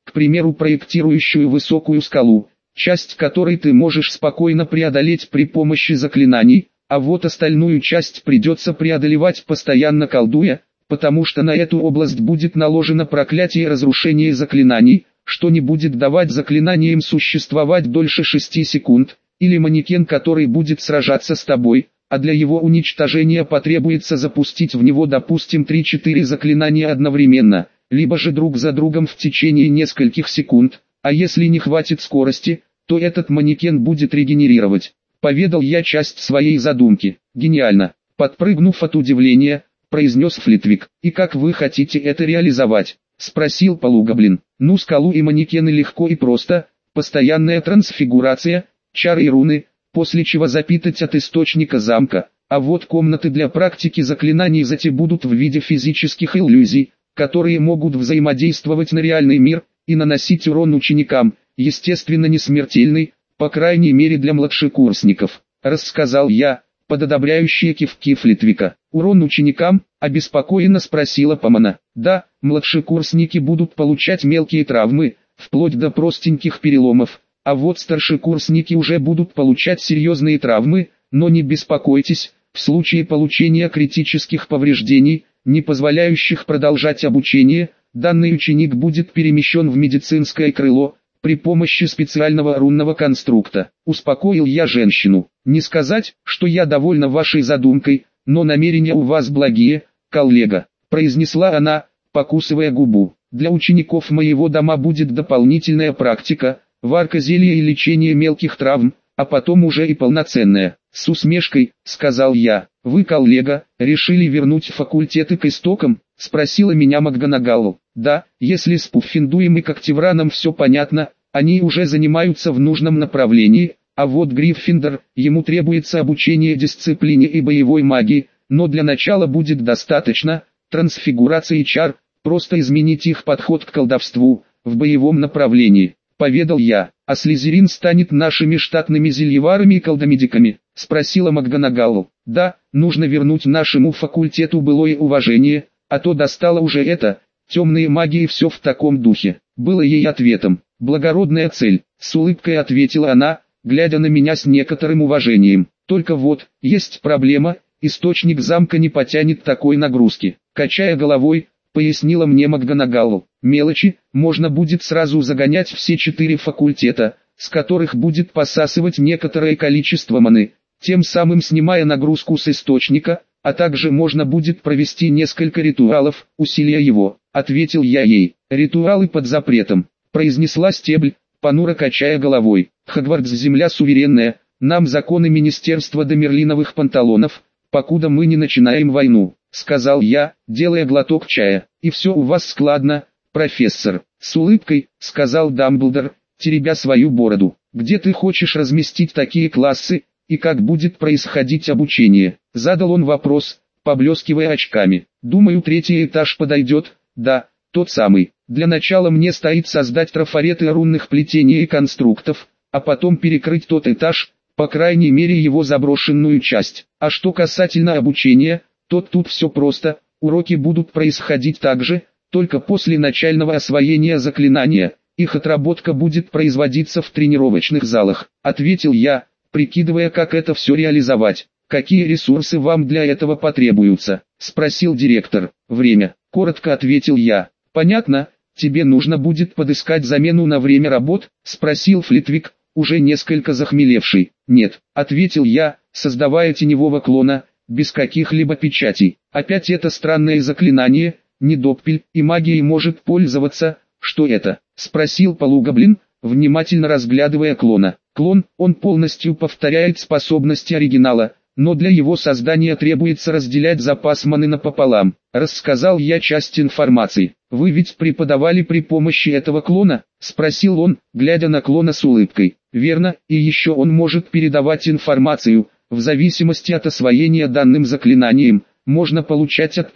к примеру проектирующую высокую скалу, часть которой ты можешь спокойно преодолеть при помощи заклинаний, а вот остальную часть придется преодолевать постоянно колдуя, потому что на эту область будет наложено проклятие разрушения заклинаний, что не будет давать заклинаниям существовать дольше 6 секунд, или манекен, который будет сражаться с тобой, а для его уничтожения потребуется запустить в него, допустим, 3-4 заклинания одновременно, либо же друг за другом в течение нескольких секунд, а если не хватит скорости, то этот манекен будет регенерировать. Поведал я часть своей задумки. Гениально. Подпрыгнув от удивления, произнес Флитвик. И как вы хотите это реализовать? Спросил полугоблин. Ну, скалу и манекены легко и просто, постоянная трансфигурация, чары и руны, после чего запитать от источника замка, а вот комнаты для практики заклинаний зате будут в виде физических иллюзий, которые могут взаимодействовать на реальный мир и наносить урон ученикам, естественно не смертельный, по крайней мере для младшекурсников, рассказал я, под одобряющие кивки Флитвика. Урон ученикам? Обеспокоенно спросила Помана. Да, младшекурсники будут получать мелкие травмы, вплоть до простеньких переломов, а вот старшекурсники уже будут получать серьезные травмы, но не беспокойтесь, в случае получения критических повреждений, не позволяющих продолжать обучение, данный ученик будет перемещен в медицинское крыло, при помощи специального рунного конструкта. Успокоил я женщину. Не сказать, что я довольна вашей задумкой, но намерения у вас благие, коллега, произнесла она, покусывая губу. Для учеников моего дома будет дополнительная практика, варка зелья и лечение мелких травм, а потом уже и полноценная. С усмешкой, сказал я. Вы, коллега, решили вернуть факультеты к истокам? Спросила меня МакГонагалл. Да, если с Пуффиндуем и Когтевраном все понятно, они уже занимаются в нужном направлении, а вот Гриффиндор, ему требуется обучение дисциплине и боевой магии, но для начала будет достаточно трансфигурации чар, просто изменить их подход к колдовству, в боевом направлении, поведал я. А Слизерин станет нашими штатными зельеварами и колдомедиками? Спросила МакГонагалл. Да, нужно вернуть нашему факультету былое уважение, а то достало уже это, темные магии, все в таком духе. Было ей ответом. Благородная цель, с улыбкой ответила она, глядя на меня с некоторым уважением. Только вот, есть проблема, источник замка не потянет такой нагрузки. Качая головой, пояснила мне МакГонагалл. Мелочи, можно будет сразу загонять все 4 факультета, с которых будет посасывать некоторое количество маны, тем самым снимая нагрузку с источника, а также можно будет провести несколько ритуалов, усиlia его, ответил я ей. Ритуалы под запретом, произнесла Стебль, понуро качая головой. Хогвартс земля суверенная, нам законы министерства до мерлиновых панталонов, покуда мы не начинаем войну, сказал я, делая глоток чая. И все у вас складно, профессор, с улыбкой, сказал Дамблдор, теребя свою бороду. Где ты хочешь разместить такие классы, и как будет происходить обучение? Задал он вопрос, поблескивая очками. Думаю, 3-й этаж подойдет, да, тот самый. Для начала мне стоит создать трафареты рунных плетений и конструктов, а потом перекрыть тот этаж, по крайней мере его заброшенную часть. А что касательно обучения, то тут все просто, уроки будут происходить так же, только после начального освоения заклинания, их отработка будет производиться в тренировочных залах, ответил я, прикидывая, как это все реализовать. Какие ресурсы вам для этого потребуются? Спросил директор. Время, коротко ответил я. Понятно, тебе нужно будет подыскать замену на время работ? Спросил Флитвик, уже несколько захмелевший. Нет, ответил я, создавая теневого клона, без каких-либо печатей. Опять это странное заклинание, недоппель, и магией может пользоваться. Что это? Спросил полугоблин, внимательно разглядывая клона. Клон, он полностью повторяет способности оригинала, но для его создания требуется разделять запас маны напополам. Рассказал я часть информации. Вы ведь преподавали при помощи этого клона? Спросил он, глядя на клона с улыбкой. Верно, и еще он может передавать информацию, в зависимости от освоения данным заклинанием, можно получать от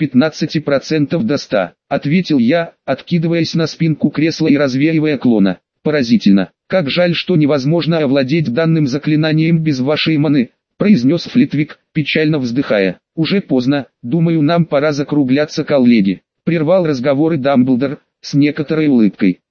15% до 100%, ответил я, откидываясь на спинку кресла и развеивая клона. Поразительно. Как жаль, что невозможно овладеть данным заклинанием без вашей маны, произнес Флитвик, печально вздыхая. Уже поздно, думаю, нам пора закругляться, коллеги. Прервал разговоры Дамблдор, с некоторой улыбкой.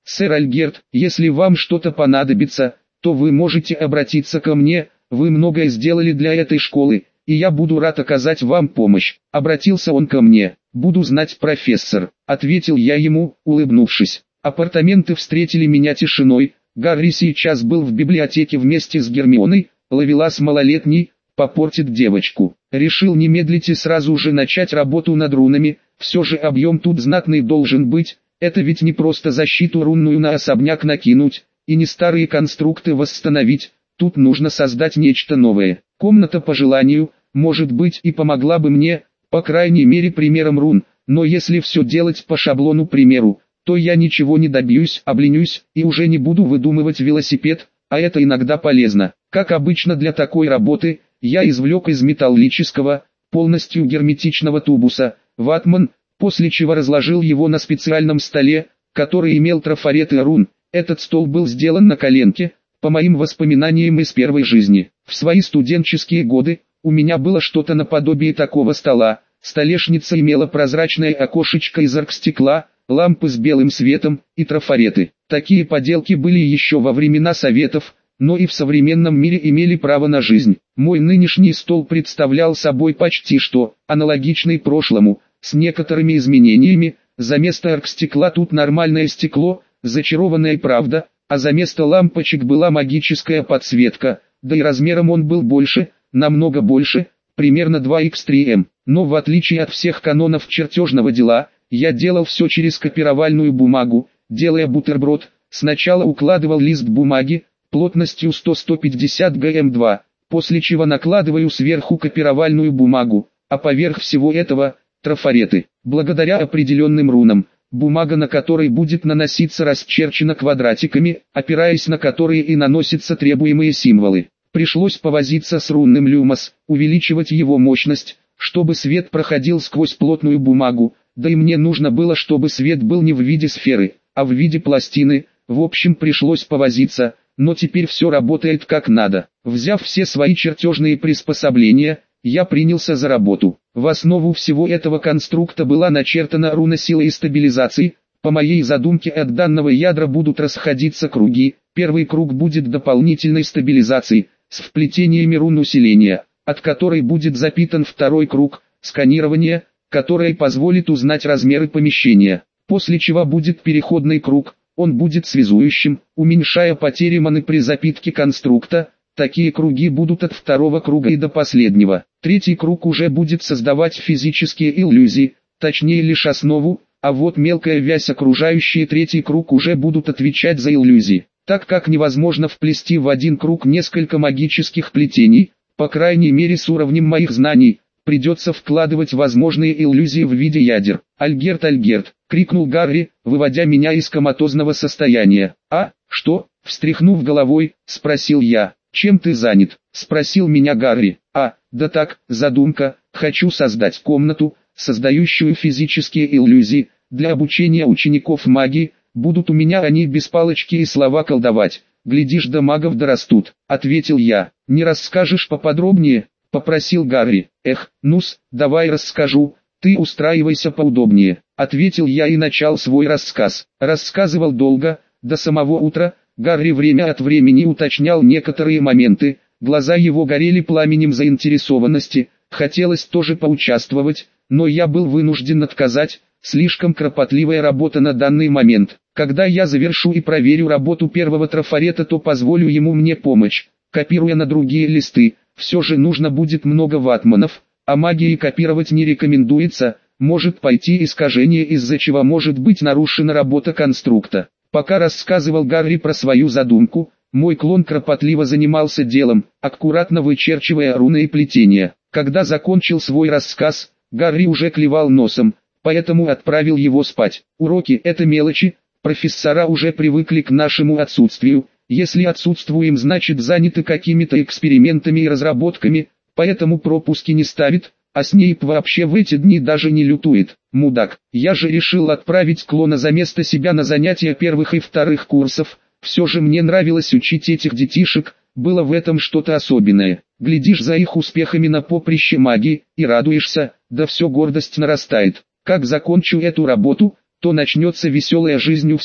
«Сэр Альгерт, если вам что-то понадобится, то вы можете обратиться ко мне, вы многое сделали для этой школы, и я буду рад оказать вам помощь». Обратился он ко мне. «Буду знать, профессор», — ответил я ему, улыбнувшись. Апартаменты встретили меня тишиной. Гарри сейчас был в библиотеке вместе с Гермионой. Ловелас малолетний, попортит девочку. Решил не медлить и сразу же начать работу над рунами. Все же объем тут знатный должен быть. Это ведь не просто защиту рунную на особняк накинуть, и не старые конструкты восстановить. Тут нужно создать нечто новое. Комната по желанию, может быть, и помогла бы мне, по крайней мере примером рун. Но если все делать по шаблону примеру, то я ничего не добьюсь, обленюсь, и уже не буду выдумывать велосипед, а это иногда полезно. Как обычно для такой работы, я извлек из металлического, полностью герметичного тубуса, ватман, после чего разложил его на специальном столе, который имел трафареты рун. Этот стол был сделан на коленке, по моим воспоминаниям из первой жизни. В свои студенческие годы, у меня было что-то наподобие такого стола. Столешница имела прозрачное окошечко из оргстекла, лампы с белым светом и трафареты. Такие поделки были еще во времена Советов, но и в современном мире имели право на жизнь. Мой нынешний стол представлял собой почти что аналогичный прошлому, с некоторыми изменениями. За место оргстекла тут нормальное стекло, зачарованная правда, а за место лампочек была магическая подсветка, да и размером он был больше, намного больше, примерно 2х3м. Но в отличие от всех канонов чертежного дела, я делал все через копировальную бумагу. Делая бутерброд, сначала укладывал лист бумаги, плотностью 100-150 гм2, после чего накладываю сверху копировальную бумагу, а поверх всего этого – трафареты. Благодаря определенным рунам, бумага на которой будет наноситься расчерчена квадратиками, опираясь на которые и наносятся требуемые символы. Пришлось повозиться с рунным люмос, увеличивать его мощность, чтобы свет проходил сквозь плотную бумагу, да и мне нужно было, чтобы свет был не в виде сферы, а в виде пластины. В общем, пришлось повозиться, но теперь все работает как надо. Взяв все свои чертежные приспособления, я принялся за работу. В основу всего этого конструкта была начертана руна силы и стабилизации. По моей задумке от данного ядра будут расходиться круги. Первый круг будет дополнительной стабилизацией, с вплетениями рун усиления, от которой будет запитан второй круг, сканирование, которое позволит узнать размеры помещения. После чего будет переходный круг, он будет связующим, уменьшая потери маны при запитке конструкта. Такие круги будут от второго круга и до последнего. Третий круг уже будет создавать физические иллюзии, точнее лишь основу, а вот мелкая вязь окружающие третий круг уже будут отвечать за иллюзии. Так как невозможно вплести в один круг несколько магических плетений, по крайней мере с уровнем моих знаний, придется вкладывать возможные иллюзии в виде ядер. «Альгерт, Альгерт!» — крикнул Гарри, выводя меня из коматозного состояния. «А, что?» — встряхнув головой, спросил я. «Чем ты занят?» — спросил меня Гарри. Да так, задумка, хочу создать комнату, создающую физические иллюзии, для обучения учеников магии. Будут у меня они без палочки и слова колдовать, глядишь до магов дорастут», — ответил я. «Не расскажешь поподробнее?» — попросил Гарри. Ну-с, давай расскажу, ты устраивайся поудобнее», — ответил я и начал свой рассказ. Рассказывал долго, до самого утра. Гарри время от времени уточнял некоторые моменты, глаза его горели пламенем заинтересованности, хотелось тоже поучаствовать, но я был вынужден отказать, слишком кропотливая работа на данный момент. Когда я завершу и проверю работу первого трафарета, то позволю ему мне помочь, копируя на другие листы. Все же нужно будет много ватманов, а магии копировать не рекомендуется, может пойти искажение, из-за чего может быть нарушена работа конструкта. Пока рассказывал Гарри про свою задумку, мой клон кропотливо занимался делом, аккуратно вычерчивая руны и плетения. Когда закончил свой рассказ, Гарри уже клевал носом, поэтому отправил его спать. Уроки – это мелочи, профессора уже привыкли к нашему отсутствию. Если отсутствуем, значит заняты какими-то экспериментами и разработками, поэтому пропуски не ставит, а Снейп вообще в эти дни даже не лютует. Мудак. Я же решил отправить клона за место себя на занятия первых и вторых курсов. Все же мне нравилось учить этих детишек, было в этом что-то особенное. Глядишь за их успехами на поприще магии, и радуешься, да все гордость нарастает. Как закончу эту работу, то начнется веселая жизнь у всех,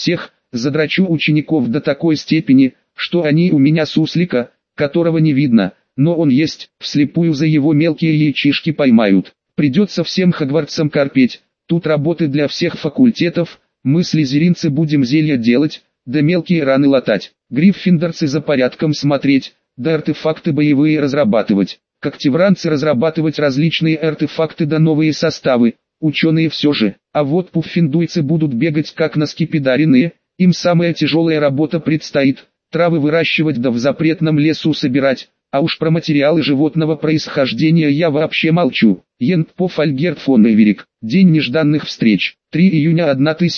задрачу учеников до такой степени, что они у меня суслика, которого не видно, но он есть, вслепую за его мелкие яичишки поймают. Придется всем хогвартсам корпеть, тут работы для всех факультетов, мы слизеринцы будем зелья делать, да мелкие раны латать, гриффиндорцы за порядком смотреть, да артефакты боевые разрабатывать, когтевранцы разрабатывать различные артефакты да новые составы, ученые все же, а вот пуффиндуйцы будут бегать как на скипидаренные, им самая тяжелая работа предстоит, травы выращивать да в запретном лесу собирать. А уж про материалы животного происхождения я вообще молчу. Йенпоф Альгерт фон Эверик. День нежданных встреч. 3 июня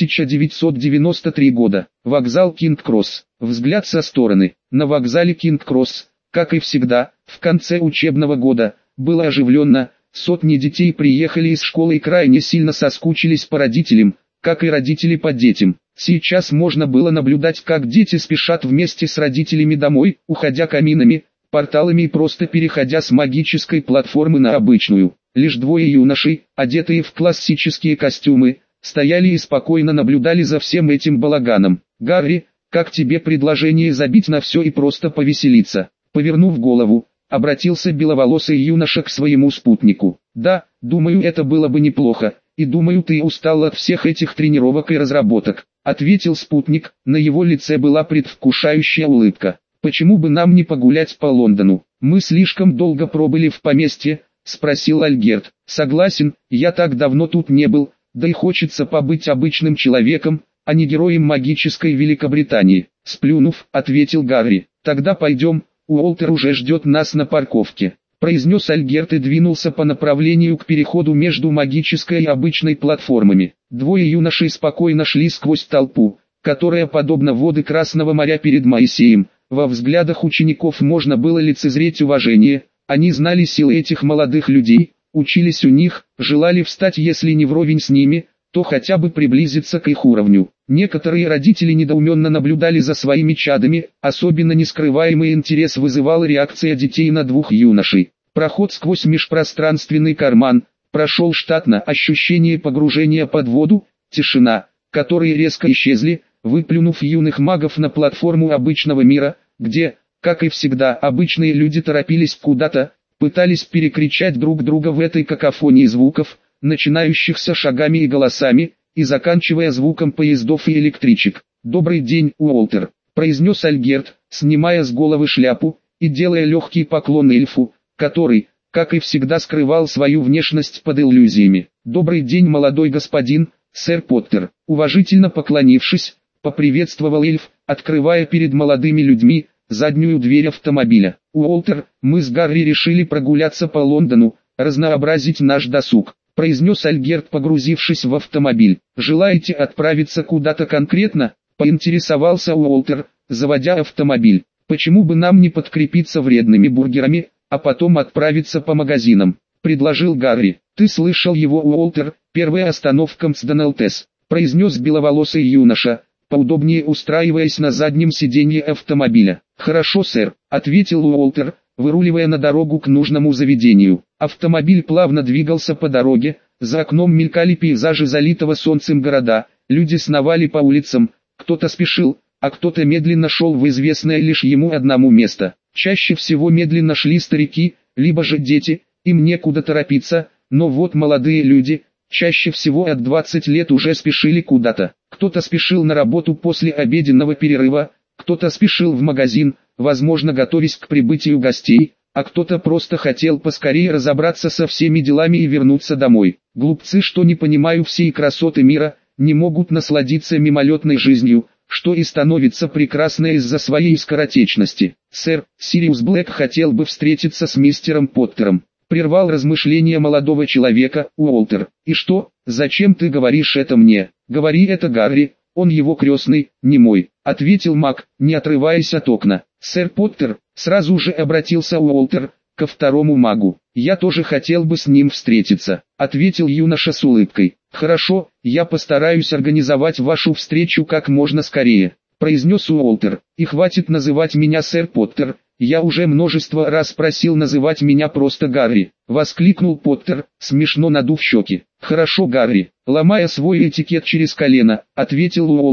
1993 года. Вокзал Кинг-Кросс. Взгляд со стороны. На вокзале Кинг-Кросс, как и всегда, в конце учебного года, было оживленно. Сотни детей приехали из школы и крайне сильно соскучились по родителям, как и родители по детям. Сейчас можно было наблюдать, как дети спешат вместе с родителями домой, уходя каминами, порталами и просто переходя с магической платформы на обычную. Лишь двое юношей, одетые в классические костюмы, стояли и спокойно наблюдали за всем этим балаганом. «Гарри, как тебе предложение забить на все и просто повеселиться?» Повернув голову, обратился беловолосый юноша к своему спутнику. «Да, думаю, это было бы неплохо, и думаю, ты устал от всех этих тренировок и разработок», ответил спутник, на его лице была предвкушающая улыбка. «Почему бы нам не погулять по Лондону? Мы слишком долго пробыли в поместье», — спросил Альгерт. «Согласен, я так давно тут не был, да и хочется побыть обычным человеком, а не героем магической Великобритании», — сплюнув, ответил Гарри. «Тогда пойдем, Уолтер уже ждет нас на парковке», — произнес Альгерт и двинулся по направлению к переходу между магической и обычной платформами. Двое юношей спокойно шли сквозь толпу, которая подобно воды Красного моря перед Моисеем. Во взглядах учеников можно было лицезреть уважение, они знали силы этих молодых людей, учились у них, желали встать если не вровень с ними, то хотя бы приблизиться к их уровню. Некоторые родители недоуменно наблюдали за своими чадами, особенно нескрываемый интерес вызывала реакция детей на двух юношей. Проход сквозь межпространственный карман прошел штатно, ощущение погружения под воду, тишина, которые резко исчезли, выплюнув юных магов на платформу обычного мира, где, как и всегда, обычные люди торопились куда-то, пытались перекричать друг друга в этой какофонии звуков, начинающихся шагами и голосами, и заканчивая звуком поездов и электричек. «Добрый день, Уолтер», — произнес Альгерт, снимая с головы шляпу, и делая легкий поклон эльфу, который, как и всегда, скрывал свою внешность под иллюзиями. «Добрый день, молодой господин, сэр Поттер», уважительно поклонившись, поприветствовал эльф, открывая перед молодыми людьми заднюю дверь автомобиля. «Уолтер, мы с Гарри решили прогуляться по Лондону, разнообразить наш досуг», произнес Альгерт, погрузившись в автомобиль. «Желаете отправиться куда-то конкретно?» поинтересовался Уолтер, заводя автомобиль. «Почему бы нам не подкрепиться вредными бургерами, а потом отправиться по магазинам?» предложил Гарри. «Ты слышал его, Уолтер, первая остановка МСДНЛТС», произнес беловолосый юноша, поудобнее устраиваясь на заднем сиденье автомобиля. «Хорошо, сэр», ответил Уолтер, выруливая на дорогу к нужному заведению. Автомобиль плавно двигался по дороге, за окном мелькали пейзажи залитого солнцем города, люди сновали по улицам, кто-то спешил, а кто-то медленно шел в известное лишь ему одному место. Чаще всего медленно шли старики, либо же дети, им некуда торопиться, но вот молодые люди, чаще всего от 20 лет уже спешили куда-то. Кто-то спешил на работу после обеденного перерыва, кто-то спешил в магазин, возможно готовясь к прибытию гостей, а кто-то просто хотел поскорее разобраться со всеми делами и вернуться домой. Глупцы, что не понимают всей красоты мира, не могут насладиться мимолетной жизнью, что и становится прекрасной из-за своей скоротечности. «Сэр, Сириус Блэк хотел бы встретиться с мистером Поттером», прервал размышления молодого человека, Уолтер. «И что, зачем ты говоришь это мне?» «Говори это Гарри, он его крестный, не мой», ответил маг, не отрываясь от окна. «Сэр Поттер», сразу же обратился Уолтер ко второму магу. «Я тоже хотел бы с ним встретиться», ответил юноша с улыбкой. «Хорошо, я постараюсь организовать вашу встречу как можно скорее», произнес Уолтер. «И хватит называть меня сэр Поттер, я уже множество раз просил называть меня просто Гарри», воскликнул Поттер, смешно надув щеки. «Хорошо, Гарри», ломая свой этикет через колено, ответил Уолтер,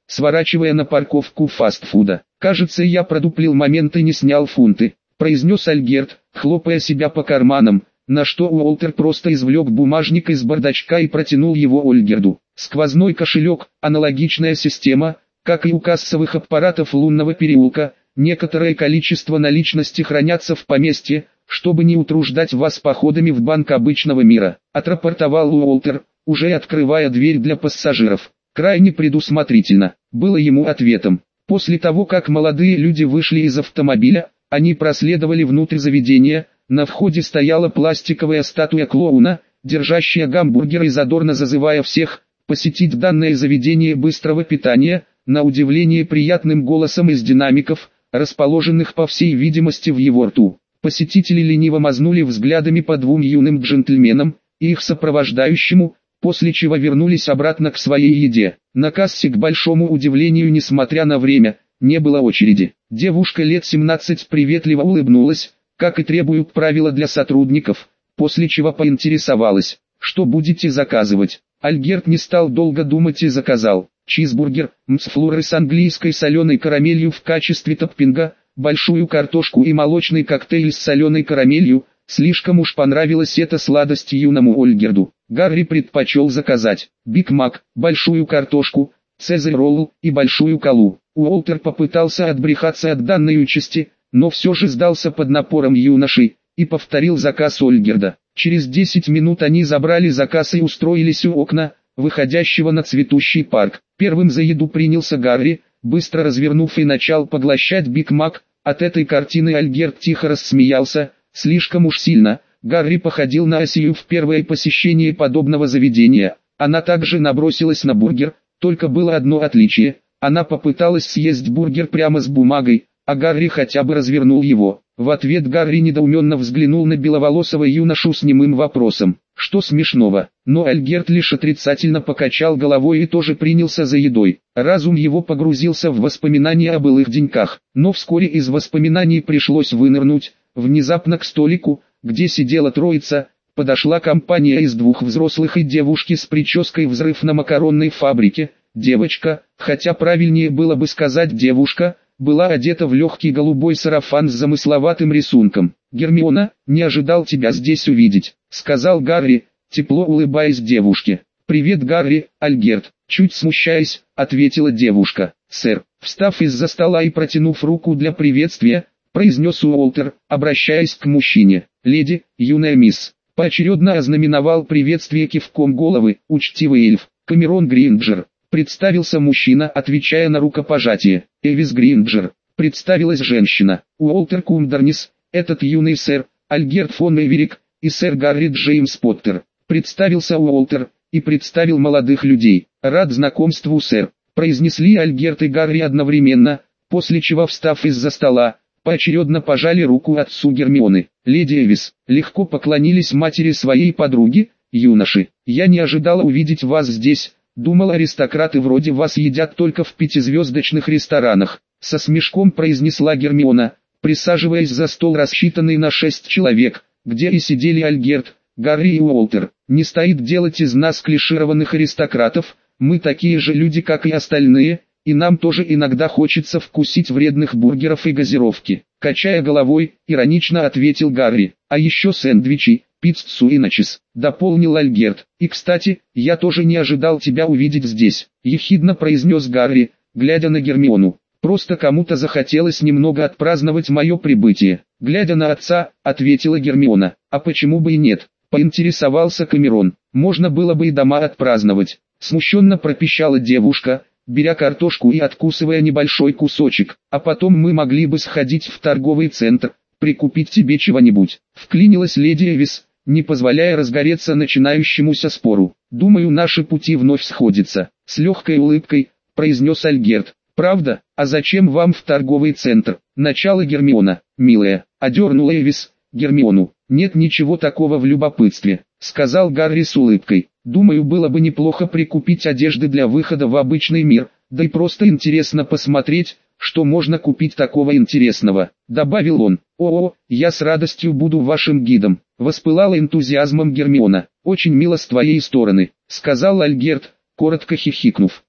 сворачивая на парковку фастфуда. «Кажется, я продуплил момент и не снял фунты», — произнес Альгерт, хлопая себя по карманам, на что Уолтер просто извлек бумажник из бардачка и протянул его Ольгерду. Сквозной кошелек, аналогичная система, как и у кассовых аппаратов лунного переулка, некоторое количество наличности хранятся в поместье, чтобы не утруждать вас походами в банк обычного мира, отрапортовал Уолтер, уже открывая дверь для пассажиров. Крайне предусмотрительно, было ему ответом. После того, как молодые люди вышли из автомобиля, они проследовали внутрь заведения. На входе стояла пластиковая статуя клоуна, держащая гамбургер и задорно зазывая всех посетить данное заведение быстрого питания, на удивление приятным голосом из динамиков, расположенных по всей видимости в его рту. Посетители лениво мазнули взглядами по двум юным джентльменам и их сопровождающему, после чего вернулись обратно к своей еде. На кассе, к большому удивлению, несмотря на время, не было очереди. Девушка лет 17 приветливо улыбнулась, как и требуют правила для сотрудников, после чего поинтересовалась, что будете заказывать. Альгерт не стал долго думать и заказал чизбургер, мцфлуры с английской соленой карамелью в качестве топпинга, большую картошку и молочный коктейль с соленой карамелью. Слишком уж понравилась эта сладость юному Ольгерду. Гарри предпочел заказать Биг Мак, большую картошку, Цезарь ролл и большую колу. Уолтер попытался отбрехаться от данной участи, но все же сдался под напором юноши и повторил заказ Ольгерда. Через 10 минут они забрали заказ и устроились у окна, выходящего на цветущий парк. Первым за еду принялся Гарри, быстро развернув и начал поглощать Биг Мак. От этой картины Альгерт тихо рассмеялся, слишком уж сильно. Гарри походил на Асию в первое посещение подобного заведения. Она также набросилась на бургер, только было одно отличие. Она попыталась съесть бургер прямо с бумагой, а Гарри хотя бы развернул его. В ответ Гарри недоуменно взглянул на беловолосого юношу с немым вопросом. Что смешного? Но Альгерт лишь отрицательно покачал головой и тоже принялся за едой. Разум его погрузился в воспоминания о былых деньках. Но вскоре из воспоминаний пришлось вынырнуть. Внезапно к столику, где сидела троица, подошла компания из двух взрослых и девушки с прической «Взрыв на макаронной фабрике». Девочка, хотя правильнее было бы сказать девушка, была одета в легкий голубой сарафан с замысловатым рисунком. «Гермиона, не ожидал тебя здесь увидеть», — сказал Гарри, тепло улыбаясь девушке. «Привет, Гарри, Альгерт», — чуть смущаясь, ответила девушка. «Сэр», встав из-за стола и протянув руку для приветствия, произнес Уолтер, обращаясь к мужчине. «Леди, юная мисс», поочередно ознаменовал приветствие кивком головы, учтивый эльф, Камерон Гринджер. Представился мужчина, отвечая на рукопожатие. «Эвис Гринджер», представилась женщина. «Уолтер Кундернис, этот юный сэр, Альгерт фон Эверик, и сэр Гарри Джеймс Поттер», представился Уолтер, и представил молодых людей. «Рад знакомству, сэр», произнесли Альгерт и Гарри одновременно, после чего, встав из-за стола, поочередно пожали руку отцу Гермионы. «Леди Эвис», легко поклонились матери своей подруги. «Юноши, я не ожидала увидеть вас здесь. Думал, аристократы вроде вас едят только в 5-звездочных ресторанах», со смешком произнесла Гермиона, присаживаясь за стол, рассчитанный на 6 человек, где и сидели Альгерт, Гарри и Уолтер. «Не стоит делать из нас клишированных аристократов, мы такие же люди, как и остальные, и нам тоже иногда хочется вкусить вредных бургеров и газировки», качая головой, иронично ответил Гарри. «А еще сэндвичи, пиццу и начос», дополнил Альгерт. «И кстати, я тоже не ожидал тебя увидеть здесь», ехидно произнес Гарри, глядя на Гермиону. «Просто кому-то захотелось немного отпраздновать мое прибытие». Глядя на отца, ответила Гермиона. «А почему бы и нет?» поинтересовался Камерон. «Можно было бы и дома отпраздновать», смущенно пропищала девушка, беря картошку и откусывая небольшой кусочек. «А потом мы могли бы сходить в торговый центр, прикупить тебе чего-нибудь», вклинилась леди Эвис, не позволяя разгореться начинающемуся спору. «Думаю, наши пути вновь сходятся», с легкой улыбкой произнес Альгерт. «Правда? А зачем вам в торговый центр?» Начало Гермиона, милая, одернула Эвис Гермиону. «Нет ничего такого в любопытстве», сказал Гарри с улыбкой. «Думаю, было бы неплохо прикупить одежды для выхода в обычный мир, да и просто интересно посмотреть, что можно купить такого интересного», добавил он. «О, я с радостью буду вашим гидом», воспылала энтузиазмом Гермиона. «Очень мило с твоей стороны», сказал Альгерт, коротко хихикнув.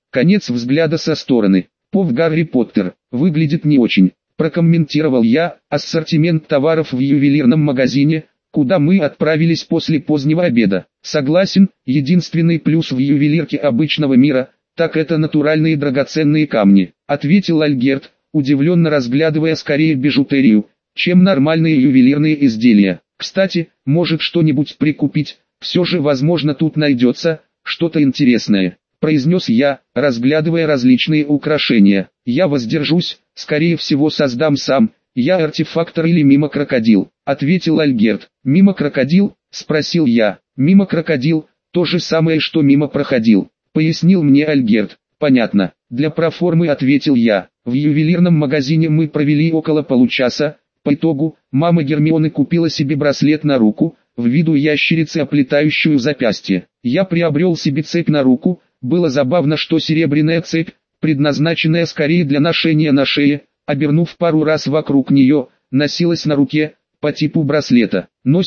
Конец взгляда со стороны. Пов Гарри Поттер. Выглядит не очень. Прокомментировал я. Ассортимент товаров в ювелирном магазине, куда мы отправились после позднего обеда. Согласен, единственный плюс в ювелирке обычного мира, так это натуральные драгоценные камни, ответил Альгерт, удивленно разглядывая скорее бижутерию, чем нормальные ювелирные изделия. Кстати, может что-нибудь прикупить, все же возможно тут найдется что-то интересное, произнес я, разглядывая различные украшения. Я воздержусь, скорее всего создам сам, я артефактор или мимо-крокодил, ответил Альгерт. Мимо-крокодил, спросил я. Мимо-крокодил, то же самое что мимо-проходил, пояснил мне Альгерт. Понятно, для проформы ответил я. В ювелирном магазине мы провели около получаса. По итогу, мама Гермионы купила себе браслет на руку, в виду ящерицы, оплетающую запястье. Я приобрел себе цепь на руку, было забавно, что серебряная цепь, предназначенная скорее для ношения на шее, обернув пару раз вокруг нее, носилась на руке, по типу браслета. Но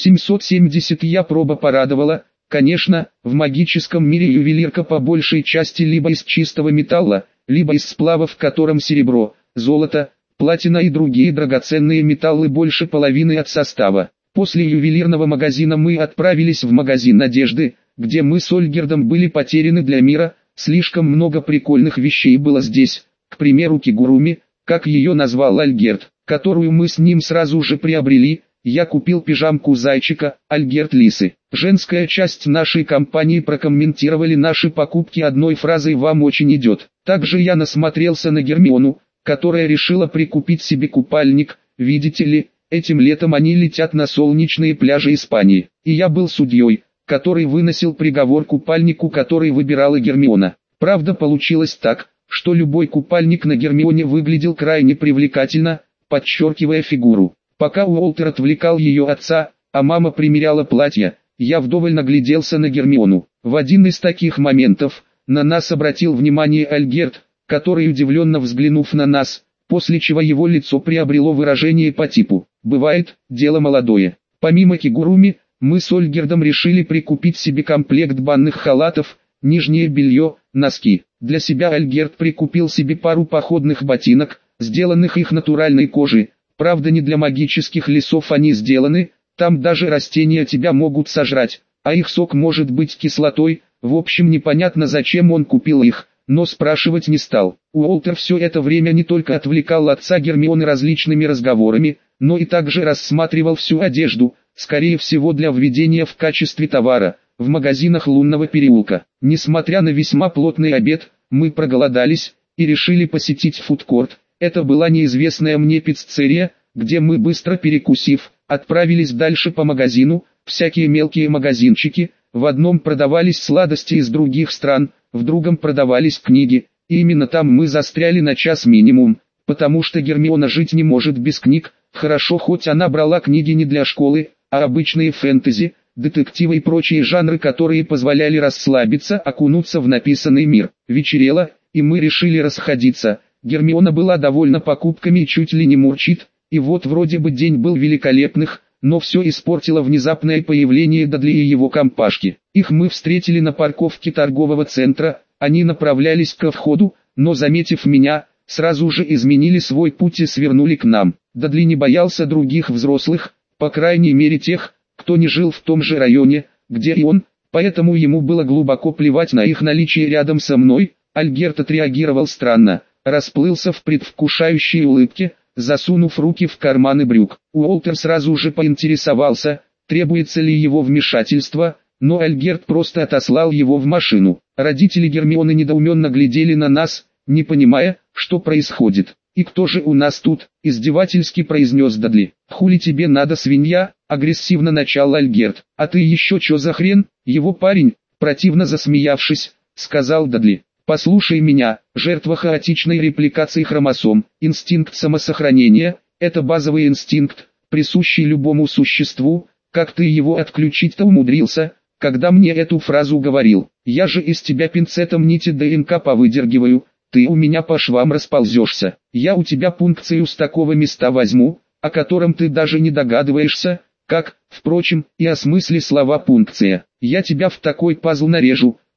770 я проба порадовала, конечно, в магическом мире ювелирка по большей части либо из чистого металла, либо из сплава, в котором серебро, золото, платина и другие драгоценные металлы больше половины от состава. После ювелирного магазина мы отправились в магазин одежды, где мы с Ольгердом были потеряны для мира, слишком много прикольных вещей было здесь, к примеру кигуруми, как ее назвал Альгерт, которую мы с ним сразу же приобрели. Я купил пижамку зайчика, Альгерт лисы. Женская часть нашей компании прокомментировали наши покупки одной фразой «Вам очень идет». Также я насмотрелся на Гермиону, которая решила прикупить себе купальник. Видите ли, этим летом они летят на солнечные пляжи Испании. И я был судьей, который выносил приговор купальнику, который выбирала Гермиона. Правда, получилось так, что любой купальник на Гермионе выглядел крайне привлекательно, подчеркивая фигуру. Пока Уолтер отвлекал ее отца, а мама примеряла платье, я вдоволь нагляделся на Гермиону. В один из таких моментов, на нас обратил внимание Альгерт, который, удивленно взглянув на нас, после чего его лицо приобрело выражение по типу «Бывает, дело молодое». Помимо кигуруми, мы с Ольгердом решили прикупить себе комплект банных халатов, нижнее белье, носки. Для себя Альгерт прикупил себе пару походных ботинок, сделанных из натуральной кожи. Правда, не для магических лесов они сделаны, там даже растения тебя могут сожрать, а их сок может быть кислотой. В общем, непонятно, зачем он купил их, но спрашивать не стал. Уолтер все это время не только отвлекал отца Гермионы различными разговорами, но и также рассматривал всю одежду, скорее всего для введения в качестве товара, в магазинах лунного переулка. Несмотря на весьма плотный обед, мы проголодались и решили посетить фудкорт. Это была неизвестная мне пиццерия, где мы, быстро перекусив, отправились дальше по магазину. Всякие мелкие магазинчики, в одном продавались сладости из других стран, в другом продавались книги, и именно там мы застряли на час минимум, потому что Гермиона жить не может без книг. Хорошо, хоть она брала книги не для школы, а обычные фэнтези, детективы и прочие жанры, которые позволяли расслабиться, окунуться в написанный мир. Вечерело, и мы решили расходиться. Гермиона была довольна покупками и чуть ли не мурчит, и вот вроде бы день был великолепных, но все испортило внезапное появление Дадли и его компашки. Их мы встретили на парковке торгового центра, они направлялись ко входу, но заметив меня, сразу же изменили свой путь и свернули к нам. Дадли не боялся других взрослых, по крайней мере тех, кто не жил в том же районе, где и он, поэтому ему было глубоко плевать на их наличие рядом со мной. Альгерт отреагировал странно, расплылся в предвкушающей улыбке, засунув руки в карманы брюк. Уолтер сразу же поинтересовался, требуется ли его вмешательство, но Альгерт просто отослал его в машину. Родители Гермионы недоуменно глядели на нас, не понимая, что происходит. «И кто же у нас тут?» – издевательски произнес Дадли. «Хули тебе надо, свинья?» – агрессивно начал Альгерт. «А ты еще чё за хрен?» «Его парень», противно засмеявшись, сказал Дадли. «Послушай меня, жертва хаотичной репликации хромосом, инстинкт самосохранения – это базовый инстинкт, присущий любому существу. Как ты его отключить-то умудрился, когда мне эту фразу говорил? Я же из тебя пинцетом нити ДНК повыдергиваю, ты у меня по швам расползешься. Я у тебя пункцию с такого места возьму, о котором ты даже не догадываешься, как, впрочем, и о смысле слова пункция. Я тебя в такой пазл нарежу,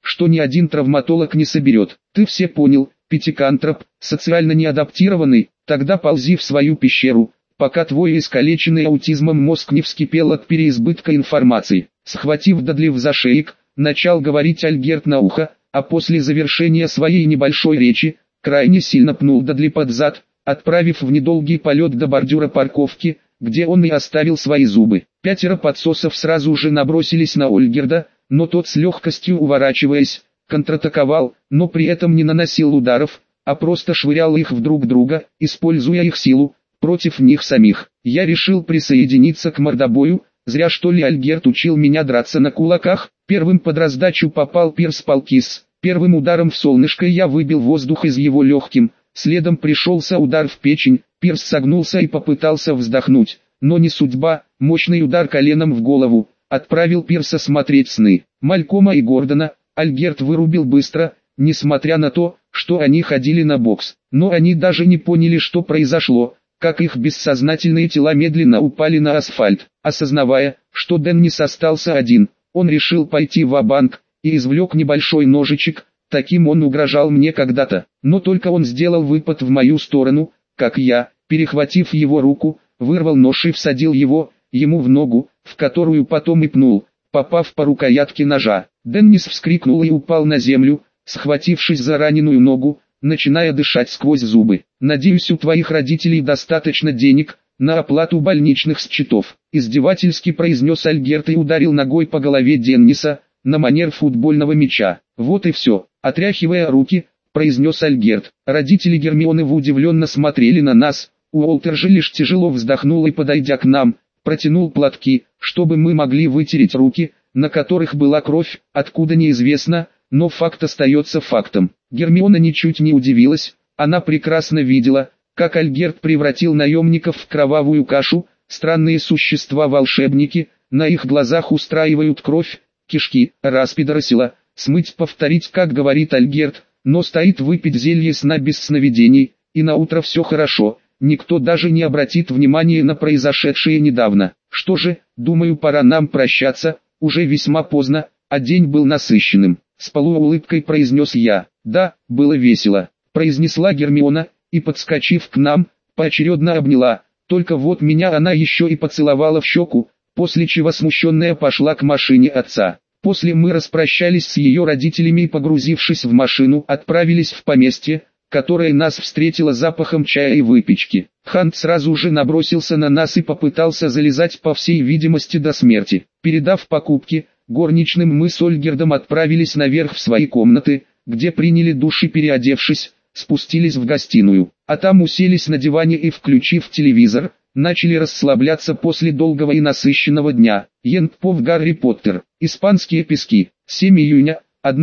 что ни один травматолог не соберет. Ты все понял, пятикантроп, социально неадаптированный, тогда ползи в свою пещеру, пока твой искалеченный аутизмом мозг не вскипел от переизбытка информации. Схватив Дадли в зашеек, начал говорить Альгерт на ухо, а после завершения своей небольшой речи, крайне сильно пнул Дадли под зад, отправив в недолгий полет до бордюра парковки, где он и оставил свои зубы. 5 подсосов сразу же набросились на Ольгерда, но тот с легкостью уворачиваясь, контратаковал, но при этом не наносил ударов, а просто швырял их в друг друга, используя их силу против них самих. Я решил присоединиться к мордобою, зря что ли Альгерт учил меня драться на кулаках. Первым под раздачу попал Пирс Палкис. Первым ударом в солнышко я выбил воздух из его легким, следом пришелся удар в печень, Пирс согнулся и попытался вздохнуть, но не судьба, мощный удар коленом в голову отправил Пирса смотреть сны. Малькома и Гордона Альгерт вырубил быстро, несмотря на то, что они ходили на бокс, но они даже не поняли, что произошло, как их бессознательные тела медленно упали на асфальт. Осознавая, что Деннис остался один, он решил пойти ва-банк и извлек небольшой ножичек, таким он угрожал мне когда-то, но только он сделал выпад в мою сторону, как я, перехватив его руку, вырвал нож и всадил его, ему в ногу, в которую потом и пнул, попав по рукоятке ножа. Деннис вскрикнул и упал на землю, схватившись за раненую ногу, начиная дышать сквозь зубы. «Надеюсь, у твоих родителей достаточно денег на оплату больничных счетов», издевательски произнес Альгерт и ударил ногой по голове Денниса, на манер футбольного мяча. «Вот и все», отряхивая руки, произнес Альгерт. Родители Гермионы удивленно смотрели на нас, Уолтер же лишь тяжело вздохнул и, подойдя к нам, протянул платки, чтобы мы могли вытереть руки, на которых была кровь, откуда неизвестно, но факт остается фактом. Гермиона ничуть не удивилась, она прекрасно видела, как Альгерт превратил наемников в кровавую кашу, странные существа-волшебники, на их глазах устраивают кровь, кишки, распидоросила, смыть повторить, как говорит Альгерт, но стоит выпить зелье сна без сновидений, и на утро все хорошо, никто даже не обратит внимания на произошедшее недавно. Что же, думаю, пора нам прощаться, уже весьма поздно, а день был насыщенным. С полуулыбкой произнес я. «Да, было весело», произнесла Гермиона, и, подскочив к нам, поочередно обняла, только вот меня она еще и поцеловала в щеку, после чего смущенная пошла к машине отца. После мы распрощались с ее родителями и, погрузившись в машину, отправились в поместье, которое нас встретило запахом чая и выпечки. Хант сразу же набросился на нас и попытался залезать, по всей видимости, до смерти. Передав покупки, горничным, мы с Ольгердом отправились наверх в свои комнаты, где приняли душ и, переодевшись, спустились в гостиную, а там уселись на диване и, включив телевизор, начали расслабляться после долгого и насыщенного дня. Янпов Гарри Поттер. Испанские пески. 7 июня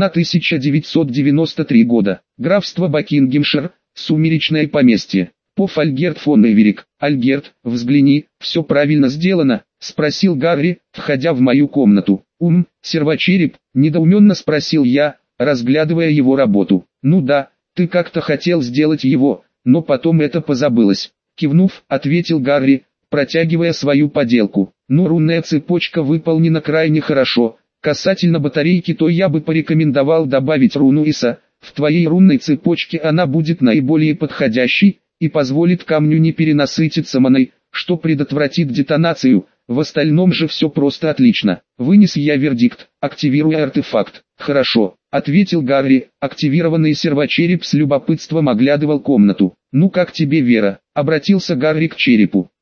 1993 года. Графство Бакингемшир. Сумеречное поместье. Пов Альгерт фон Эверик. «Альгерт, взгляни, все правильно сделано», — спросил Гарри, входя в мою комнату. Сервочереп?» — недоуменно спросил я, разглядывая его работу. «Ну да, ты как-то хотел сделать его, но потом это позабылось», — кивнув, ответил Гарри, протягивая свою поделку. «Ну, рунная цепочка выполнена крайне хорошо. Касательно батарейки, то я бы порекомендовал добавить руну Иса. В твоей рунной цепочке она будет наиболее подходящей и позволит камню не перенасытиться маной, что предотвратит детонацию. В остальном же все просто отлично». Вынес я вердикт, активируя артефакт. «Хорошо», — ответил Гарри. Активированный сервочереп с любопытством оглядывал комнату. «Ну как тебе, Вера?» — обратился Гарри к черепу.